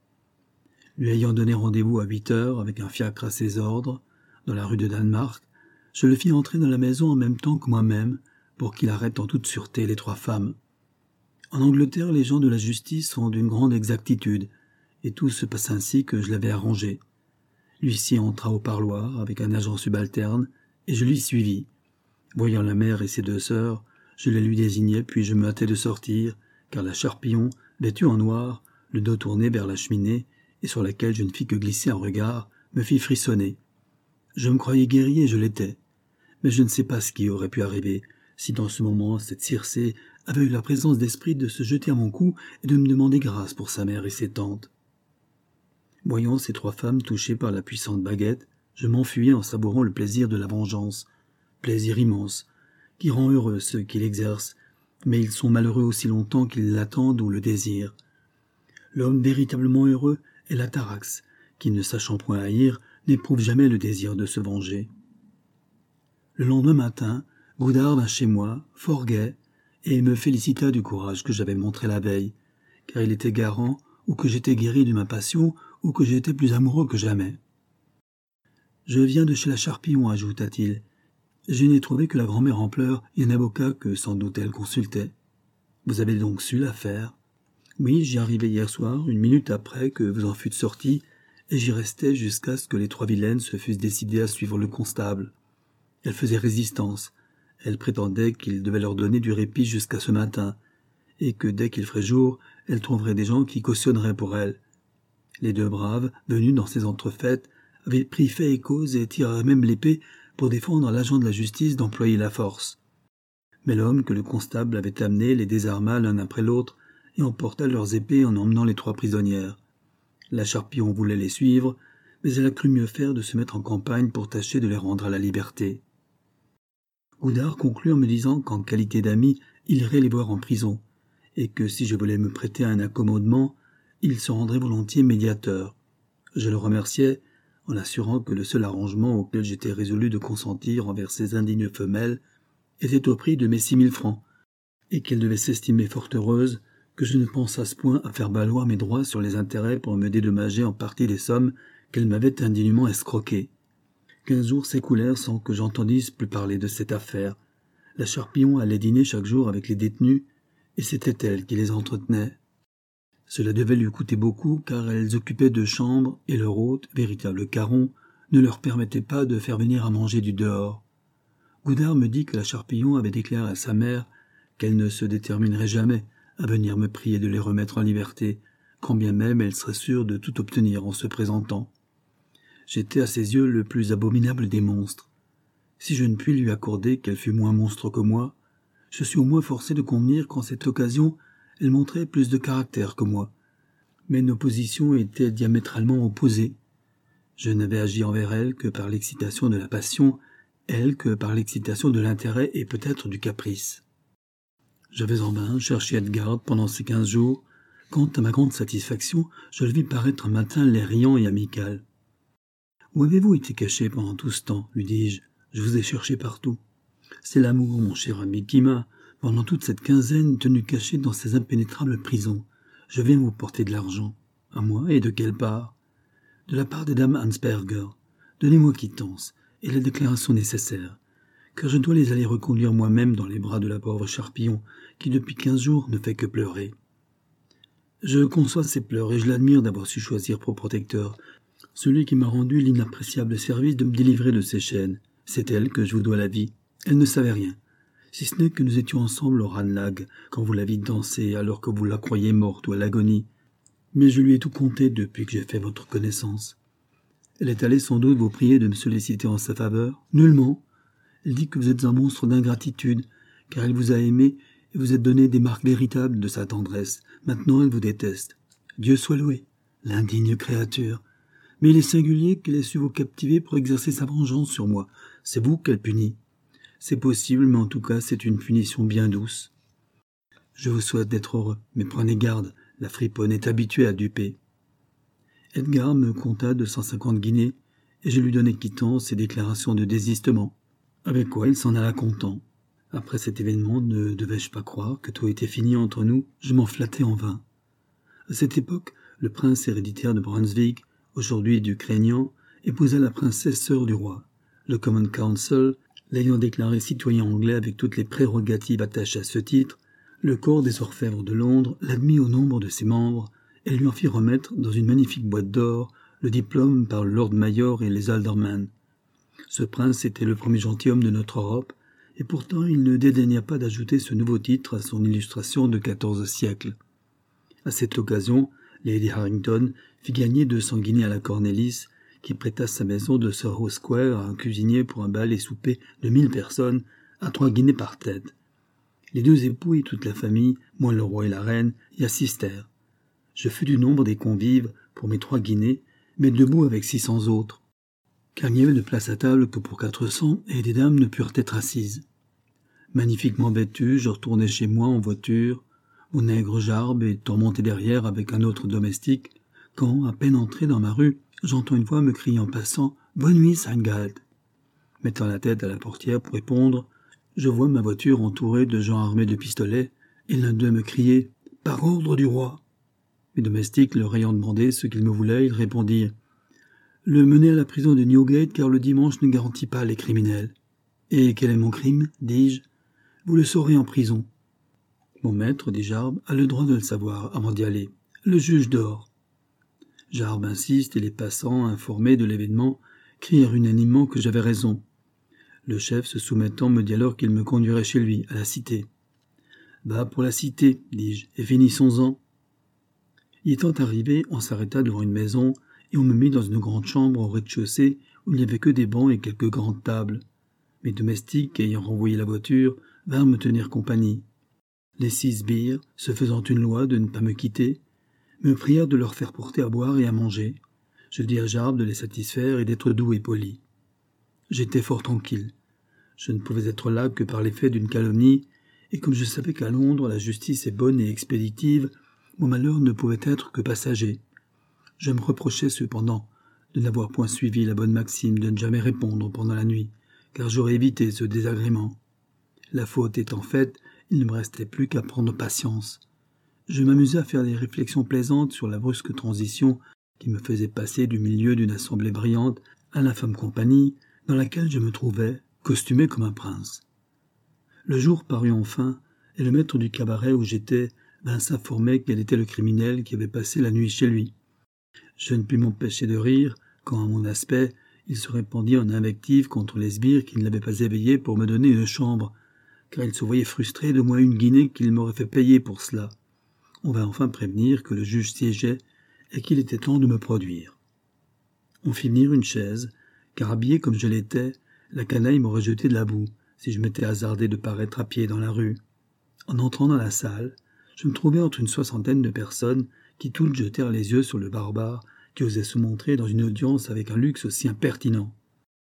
Lui ayant donné rendez-vous à 8 heures avec un fiacre à ses ordres, dans la rue de Danemark, je le fis entrer dans la maison en même temps que moi-même, pour qu'il arrête en toute sûreté les 3 femmes. En Angleterre, les gens de la justice sont d'une grande exactitude, et tout se passe ainsi que je l'avais arrangé. L'huissier entra au parloir avec un agent subalterne, et je l'y suivis. Voyant la mère et ses 2 sœurs, je les lui désignai, puis je me hâtai de sortir, car la Charpillon, vêtue en noir, le dos tourné vers la cheminée, et sur laquelle je ne fis que glisser un regard, me fit frissonner. Je me croyais guéri et je l'étais. Mais je ne sais pas ce qui aurait pu arriver, si dans ce moment cette Circé avait eu la présence d'esprit de se jeter à mon cou et de me demander grâce pour sa mère et ses tantes. Voyant ces 3 femmes touchées par la puissante baguette, je m'enfuyais en savourant le plaisir de la vengeance, plaisir immense, qui rend heureux ceux qui l'exercent, mais ils sont malheureux aussi longtemps qu'ils l'attendent ou le désirent. L'homme véritablement heureux est l'atarax, qui, ne sachant point haïr, n'éprouve jamais le désir de se venger. Le lendemain matin, Goudard vint chez moi, fort gai, et me félicita du courage que j'avais montré la veille, car il était garant ou que j'étais guéri de ma passion ou que j'étais plus amoureux que jamais. « Je viens de chez la Charpillon, ajouta-t-il. Je n'ai trouvé que la grand-mère en pleurs et un avocat que sans doute elle consultait. Vous avez donc su l'affaire ? Oui, j'y arrivai hier soir, 1 minute après que vous en fûtes sortis, et j'y restais jusqu'à ce que les 3 vilaines se fussent décidées à suivre le constable. Elles faisaient résistance. Elles prétendaient qu'il devait leur donner du répit jusqu'à ce matin, et que dès qu'il ferait jour, elles trouveraient des gens qui cautionneraient pour elles. Les 2 braves, venus dans ces entrefaites, avaient pris fait et cause et tireraient même l'épée pour défendre l'agent de la justice d'employer la force. Mais l'homme que le constable avait amené les désarma l'un après l'autre et emporta leurs épées en emmenant les 3 prisonnières. La Charpillon voulait les suivre, mais elle a cru mieux faire de se mettre en campagne pour tâcher de les rendre à la liberté. Goudard conclut en me disant qu'en qualité d'ami, il irait les voir en prison, et que si je voulais me prêter à un accommodement, il se rendrait volontiers médiateur. Je le remerciai, en assurant que le seul arrangement auquel j'étais résolu de consentir envers ces indignes femelles était au prix de mes 6 000 francs, et qu'elle devait s'estimer fort heureuse que je ne pensasse point à faire valoir mes droits sur les intérêts pour me dédommager en partie des sommes qu'elle m'avait indignement escroquées. 15 jours s'écoulèrent sans que j'entendisse plus parler de cette affaire. La Charpillon allait dîner chaque jour avec les détenues, et c'était elle qui les entretenait. Cela devait lui coûter beaucoup, car elles occupaient 2 chambres, et leur hôte, véritable caron, ne leur permettait pas de faire venir à manger du dehors. Goudard me dit que la Charpillon avait déclaré à sa mère qu'elle ne se déterminerait jamais à venir me prier de les remettre en liberté, quand bien même elle serait sûre de tout obtenir en se présentant. J'étais à ses yeux le plus abominable des monstres. Si je ne puis lui accorder qu'elle fût moins monstre que moi, je suis au moins forcé de convenir qu'en cette occasion, elle montrait plus de caractère que moi. Mais nos positions étaient diamétralement opposées. Je n'avais agi envers elle que par l'excitation de la passion, elle que par l'excitation de l'intérêt et peut-être du caprice. J'avais en vain cherché Edgard pendant ces 15 jours, quand, à ma grande satisfaction, je le vis paraître un matin l'air riant et amical. « Où avez-vous été caché pendant tout ce temps ?» lui dis-je. « Je vous ai cherché partout. C'est l'amour, mon cher ami, qui m'a, pendant toute cette quinzaine, tenu caché dans ces impénétrables prisons. Je viens vous porter de l'argent. À moi, et de quelle part ? De la part des dames Hansberger. Donnez-moi quittance, et la déclaration nécessaire, car je dois les aller reconduire moi-même dans les bras de la pauvre Charpillon, qui depuis 15 jours ne fait que pleurer. » Je conçois ses pleurs et je l'admire d'avoir su choisir pour protecteur celui qui m'a rendu l'inappréciable service de me délivrer de ses chaînes. C'est elle que je vous dois la vie. Elle ne savait rien, si ce n'est que nous étions ensemble au Ranelagh quand vous la vîtes danser alors que vous la croyiez morte ou à l'agonie. Mais je lui ai tout conté depuis que j'ai fait votre connaissance. Elle est allée sans doute vous prier de me solliciter en sa faveur. Nullement. Elle dit que vous êtes un monstre d'ingratitude, car elle vous a aimé et vous êtes donné des marques véritables de sa tendresse. Maintenant, elle vous déteste. Dieu soit loué, l'indigne créature. Mais il est singulier qu'elle ait su vous captiver pour exercer sa vengeance sur moi. C'est vous qu'elle punit. C'est possible, mais en tout cas, c'est une punition bien douce. Je vous souhaite d'être heureux, mais prenez garde, la friponne est habituée à duper. Edgar me compta 250 guinées, et je lui donnai quittance et déclaration de désistement, avec quoi il s'en alla content. Après cet événement, ne devais-je pas croire que tout était fini entre nous? Je m'en flattais en vain. À cette époque, le prince héréditaire de Brunswick, aujourd'hui d'Ukrainian, épousa la princesse sœur du roi. Le Common Council, l'ayant déclaré citoyen anglais avec toutes les prérogatives attachées à ce titre, le corps des orfèvres de Londres l'admit au nombre de ses membres et lui en fit remettre dans une magnifique boîte d'or le diplôme par le Lord Mayor et les Aldermen. Ce prince était le premier gentilhomme de notre Europe, et pourtant il ne dédaigna pas d'ajouter ce nouveau titre à son illustration de 14 siècles. À cette occasion, Lady Harrington fit gagner 200 guinées à la Cornelis, qui prêta sa maison de Soho Square à un cuisinier pour un bal et souper de 1000 personnes, à 3 guinées par tête. Les 2 époux et toute la famille, moins le roi et la reine, y assistèrent. Je fus du nombre des convives pour mes 3 guinées, mais debout avec 600 autres, car il n'y avait de place à table que pour 400 et des dames ne purent être assises. Magnifiquement vêtu, je retournai chez moi en voiture, mon nègre Jarbe étant monté derrière avec un autre domestique, quand, à peine entré dans ma rue, j'entends une voix me crier en passant « Bonne nuit, Saint-Gald !» Mettant la tête à la portière pour répondre, je vois ma voiture entourée de gens armés de pistolets, et l'un d'eux me criait « Par ordre du roi !» Mes domestiques leur ayant demandé ce qu'ils me voulaient, ils répondirent « Le mener à la prison de Newgate, car le dimanche ne garantit pas les criminels. »« Et quel est mon crime ?» dis-je. « Vous le saurez en prison. » Mon maître, dit Jarbe, a le droit de le savoir avant d'y aller. Le juge dort. Jarbe insiste et les passants, informés de l'événement, crièrent unanimement que j'avais raison. Le chef, se soumettant, me dit alors qu'il me conduirait chez lui, à la cité. « Va pour la cité, dis-je, et finissons-en. » Y étant arrivé, on s'arrêta devant une maison et on me mit dans une grande chambre au rez-de-chaussée où il n'y avait que des bancs et quelques grandes tables. Mes domestiques, ayant renvoyé la voiture, vinrent me tenir compagnie. Les 6 sbires, se faisant une loi de ne pas me quitter, me prièrent de leur faire porter à boire et à manger. Je dis à Jarbe de les satisfaire et d'être doux et poli. J'étais fort tranquille. Je ne pouvais être là que par l'effet d'une calomnie, et comme je savais qu'à Londres la justice est bonne et expéditive, mon malheur ne pouvait être que passager. Je me reprochais cependant de n'avoir point suivi la bonne maxime de ne jamais répondre pendant la nuit, car j'aurais évité ce désagrément. La faute étant faite, il ne me restait plus qu'à prendre patience. Je m'amusais à faire des réflexions plaisantes sur la brusque transition qui me faisait passer du milieu d'une assemblée brillante à l'infâme compagnie dans laquelle je me trouvais, costumé comme un prince. Le jour parut enfin, et le maître du cabaret où j'étais vint s'informer quel était le criminel qui avait passé la nuit chez lui. Je ne pus m'empêcher de rire quand, à mon aspect, il se répandit en invectives contre les sbires qui ne l'avaient pas éveillé pour me donner une chambre, car il se voyait frustré de moins 1 guinée qu'il m'aurait fait payer pour cela. On vint enfin prévenir que le juge siégeait et qu'il était temps de me produire. On fit venir une chaise, car habillé comme je l'étais, la canaille m'aurait jeté de la boue si je m'étais hasardé de paraître à pied dans la rue. En entrant dans la salle, je me trouvais entre une 60aine de personnes qui toutes jetèrent les yeux sur le barbare qui osait se montrer dans une audience avec un luxe aussi impertinent.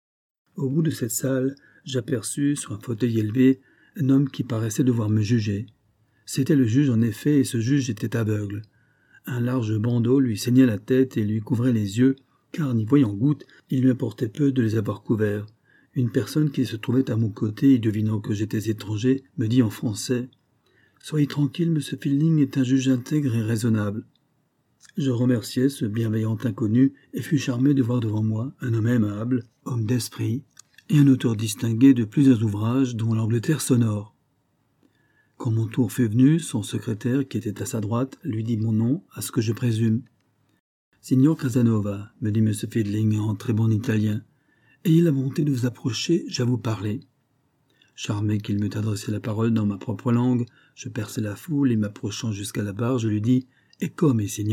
Au bout de cette salle, j'aperçus, sur un fauteuil élevé, un homme qui paraissait devoir me juger. C'était le juge en effet, et ce juge était aveugle. Un large bandeau lui ceignait la tête et lui couvrait les yeux, car n'y voyant goutte, il lui importait peu de les avoir couverts. Une personne qui se trouvait à mon côté et devinant que j'étais étranger, me dit en français « Soyez tranquille, M. Fielding est un juge intègre et raisonnable. » Je remerciai ce bienveillant inconnu et fus charmé de voir devant moi un homme aimable, homme d'esprit, et un auteur distingué de plusieurs ouvrages dont l'Angleterre sonore. Quand mon tour fut venu, son secrétaire, qui était à sa droite, lui dit mon nom, à ce que je présume. « Signor Casanova, me dit M. Fielding en très bon italien, ayez la bonté de vous approcher, j'ai à vous parler. » Charmé qu'il m'eût adressé la parole dans ma propre langue, je perçai la foule et m'approchant jusqu'à la barre, je lui dis « E come, signore ?»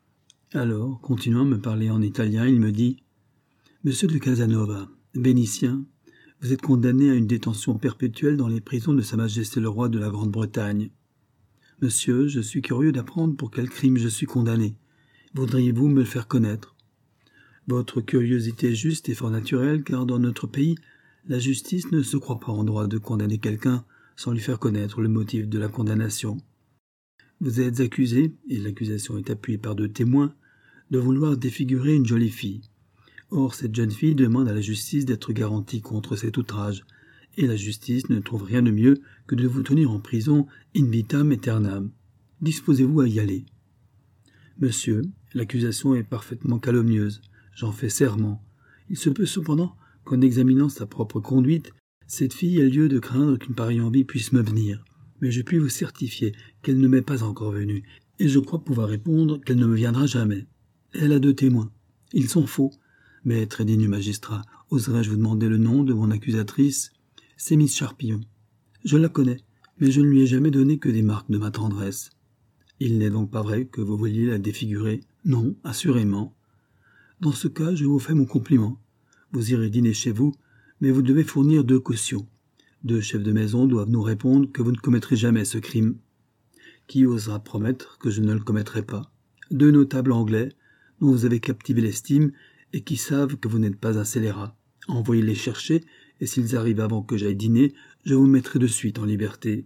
Alors, continuant à me parler en italien, il me dit « Monsieur de Casanova, Vénitien, vous êtes condamné à une détention perpétuelle dans les prisons de Sa Majesté le Roi de la Grande-Bretagne. Monsieur, je suis curieux d'apprendre pour quel crime je suis condamné. Voudriez-vous me le faire connaître? Votre curiosité est juste et fort naturelle, car dans notre pays, la justice ne se croit pas en droit de condamner quelqu'un sans lui faire connaître le motif de la condamnation. Vous êtes accusé, et l'accusation est appuyée par 2 témoins, de vouloir défigurer une jolie fille. Or, cette jeune fille demande à la justice d'être garantie contre cet outrage, et la justice ne trouve rien de mieux que de vous tenir en prison in vitam aeternam. Disposez-vous à y aller? Monsieur, l'accusation est parfaitement calomnieuse, j'en fais serment. Il se peut cependant qu'en examinant sa propre conduite, cette fille ait lieu de craindre qu'une pareille envie puisse me venir. Mais je puis vous certifier qu'elle ne m'est pas encore venue, et je crois pouvoir répondre qu'elle ne me viendra jamais. Elle a 2 témoins. Ils sont faux. Mais, très digne magistrat, oserais-je vous demander le nom de mon accusatrice? C'est Miss Charpillon. Je la connais, mais je ne lui ai jamais donné que des marques de ma tendresse. Il n'est donc pas vrai que vous vouliez la défigurer? Non, assurément. Dans ce cas, je vous fais mon compliment. Vous irez dîner chez vous, mais vous devez fournir 2 cautions. 2 chefs de maison doivent nous répondre que vous ne commettrez jamais ce crime. Qui osera promettre que je ne le commettrai pas? 2 notables anglais, dont vous avez captivé l'estime, et qui savent que vous n'êtes pas un scélérat. Envoyez-les chercher, et s'ils arrivent avant que j'aille dîner, je vous mettrai de suite en liberté.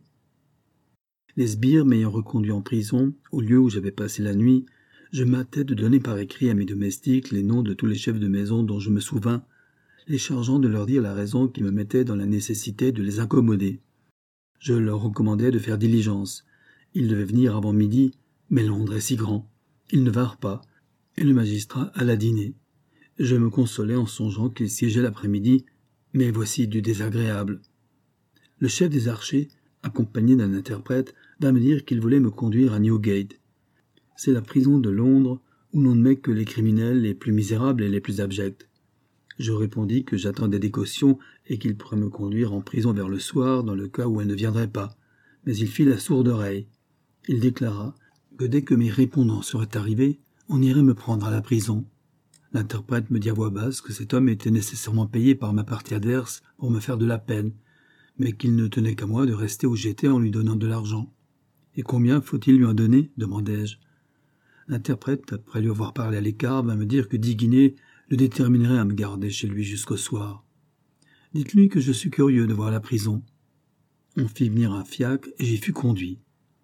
Les sbires m'ayant reconduit en prison, au lieu où j'avais passé la nuit, je m'hâtais de donner par écrit à mes domestiques les noms de tous les chefs de maison dont je me souvins, les chargeant de leur dire la raison qui me mettait dans la nécessité de les incommoder. Je leur recommandais de faire diligence. Ils devaient venir avant midi, mais Londres est si grand. Ils ne vinrent pas, et le magistrat alla dîner. Je me consolais en songeant qu'il siégeait l'après-midi, mais voici du désagréable. Le chef des archers, accompagné d'un interprète, vint me dire qu'il voulait me conduire à Newgate. C'est la prison de Londres où l'on ne met que les criminels les plus misérables et les plus abjects. Je répondis que j'attendais des cautions et qu'il pourrait me conduire en prison vers le soir dans le cas où elle ne viendrait pas. Mais il fit la sourde oreille. Il déclara que dès que mes répondants seraient arrivés, on irait me prendre à la prison. L'interprète me dit à voix basse que cet homme était nécessairement payé par ma partie adverse pour me faire de la peine, mais qu'il ne tenait qu'à moi de rester où j'étais en lui donnant de l'argent. « Et combien faut-il lui en donner ?» demandai-je. L'interprète, après lui avoir parlé à l'écart, vint me dire que 10 guinées le détermineraient à me garder chez lui jusqu'au soir. « Dites-lui que je suis curieux de voir la prison. » On fit venir un fiacre et j'y fus conduit.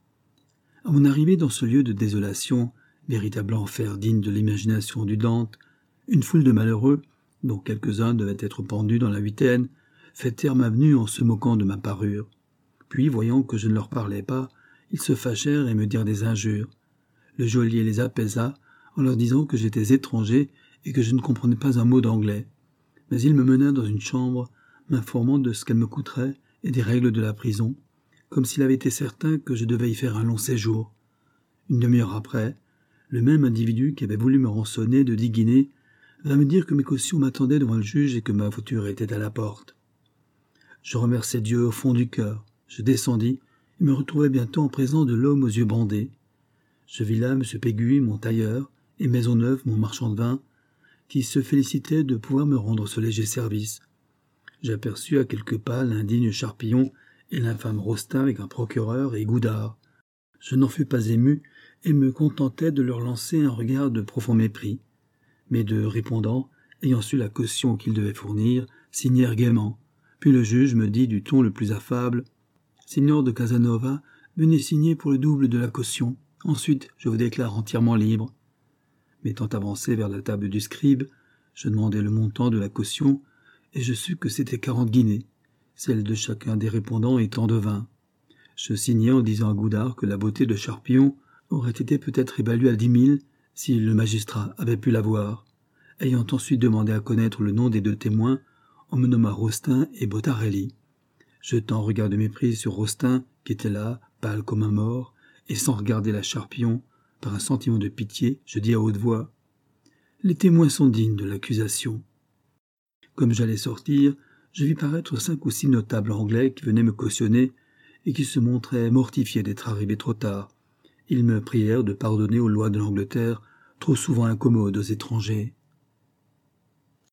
À mon arrivée dans ce lieu de désolation, véritable enfer digne de l'imagination du Dante, une foule de malheureux, dont quelques-uns devaient être pendus dans la huitaine, fêtèrent ma venue en se moquant de ma parure. Puis, voyant que je ne leur parlais pas, ils se fâchèrent et me dirent des injures. Le geôlier les apaisa en leur disant que j'étais étranger et que je ne comprenais pas un mot d'anglais. Mais il me mena dans une chambre, m'informant de ce qu'elle me coûterait et des règles de la prison, comme s'il avait été certain que je devais y faire un long séjour. Une demi-heure après, le même individu qui avait voulu me rançonner de 10 guinées vint me dire que mes cautions m'attendaient devant le juge et que ma voiture était à la porte. Je remerciai Dieu au fond du cœur. Je descendis et me retrouvai bientôt en présence de l'homme aux yeux bandés. Je vis là M. Péguy, mon tailleur, et Maisonneuve, mon marchand de vin, qui se félicitaient de pouvoir me rendre ce léger service. J'aperçus à quelques pas l'indigne Charpillon et l'infâme Rostaing avec un procureur et Goudard. Je n'en fus pas ému et me contentai de leur lancer un regard de profond mépris. Mes 2 répondants, ayant su la caution qu'ils devaient fournir, signèrent gaiement. Puis le juge me dit du ton le plus affable « Signor de Casanova, venez signer pour le double de la caution. Ensuite, je vous déclare entièrement libre. » M'étant avancé vers la table du scribe, je demandai le montant de la caution et je sus que c'était 40 guinées, celle de chacun des répondants étant de 20. Je signai en disant à Goudard que la beauté de Charpillon aurait été peut-être évaluée à 10 000 si le magistrat avait pu la voir. Ayant ensuite demandé à connaître le nom des 2 témoins, on me nomma Rostaing et Bottarelli. Jetant un regard de mépris sur Rostaing, qui était là, pâle comme un mort, et sans regarder la Charpillon, par un sentiment de pitié, je dis à haute voix « Les témoins sont dignes de l'accusation. » Comme j'allais sortir, je vis paraître 5 ou 6 notables anglais qui venaient me cautionner et qui se montraient mortifiés d'être arrivés trop tard. Ils me prièrent de pardonner aux lois de l'Angleterre, trop souvent incommodes aux étrangers.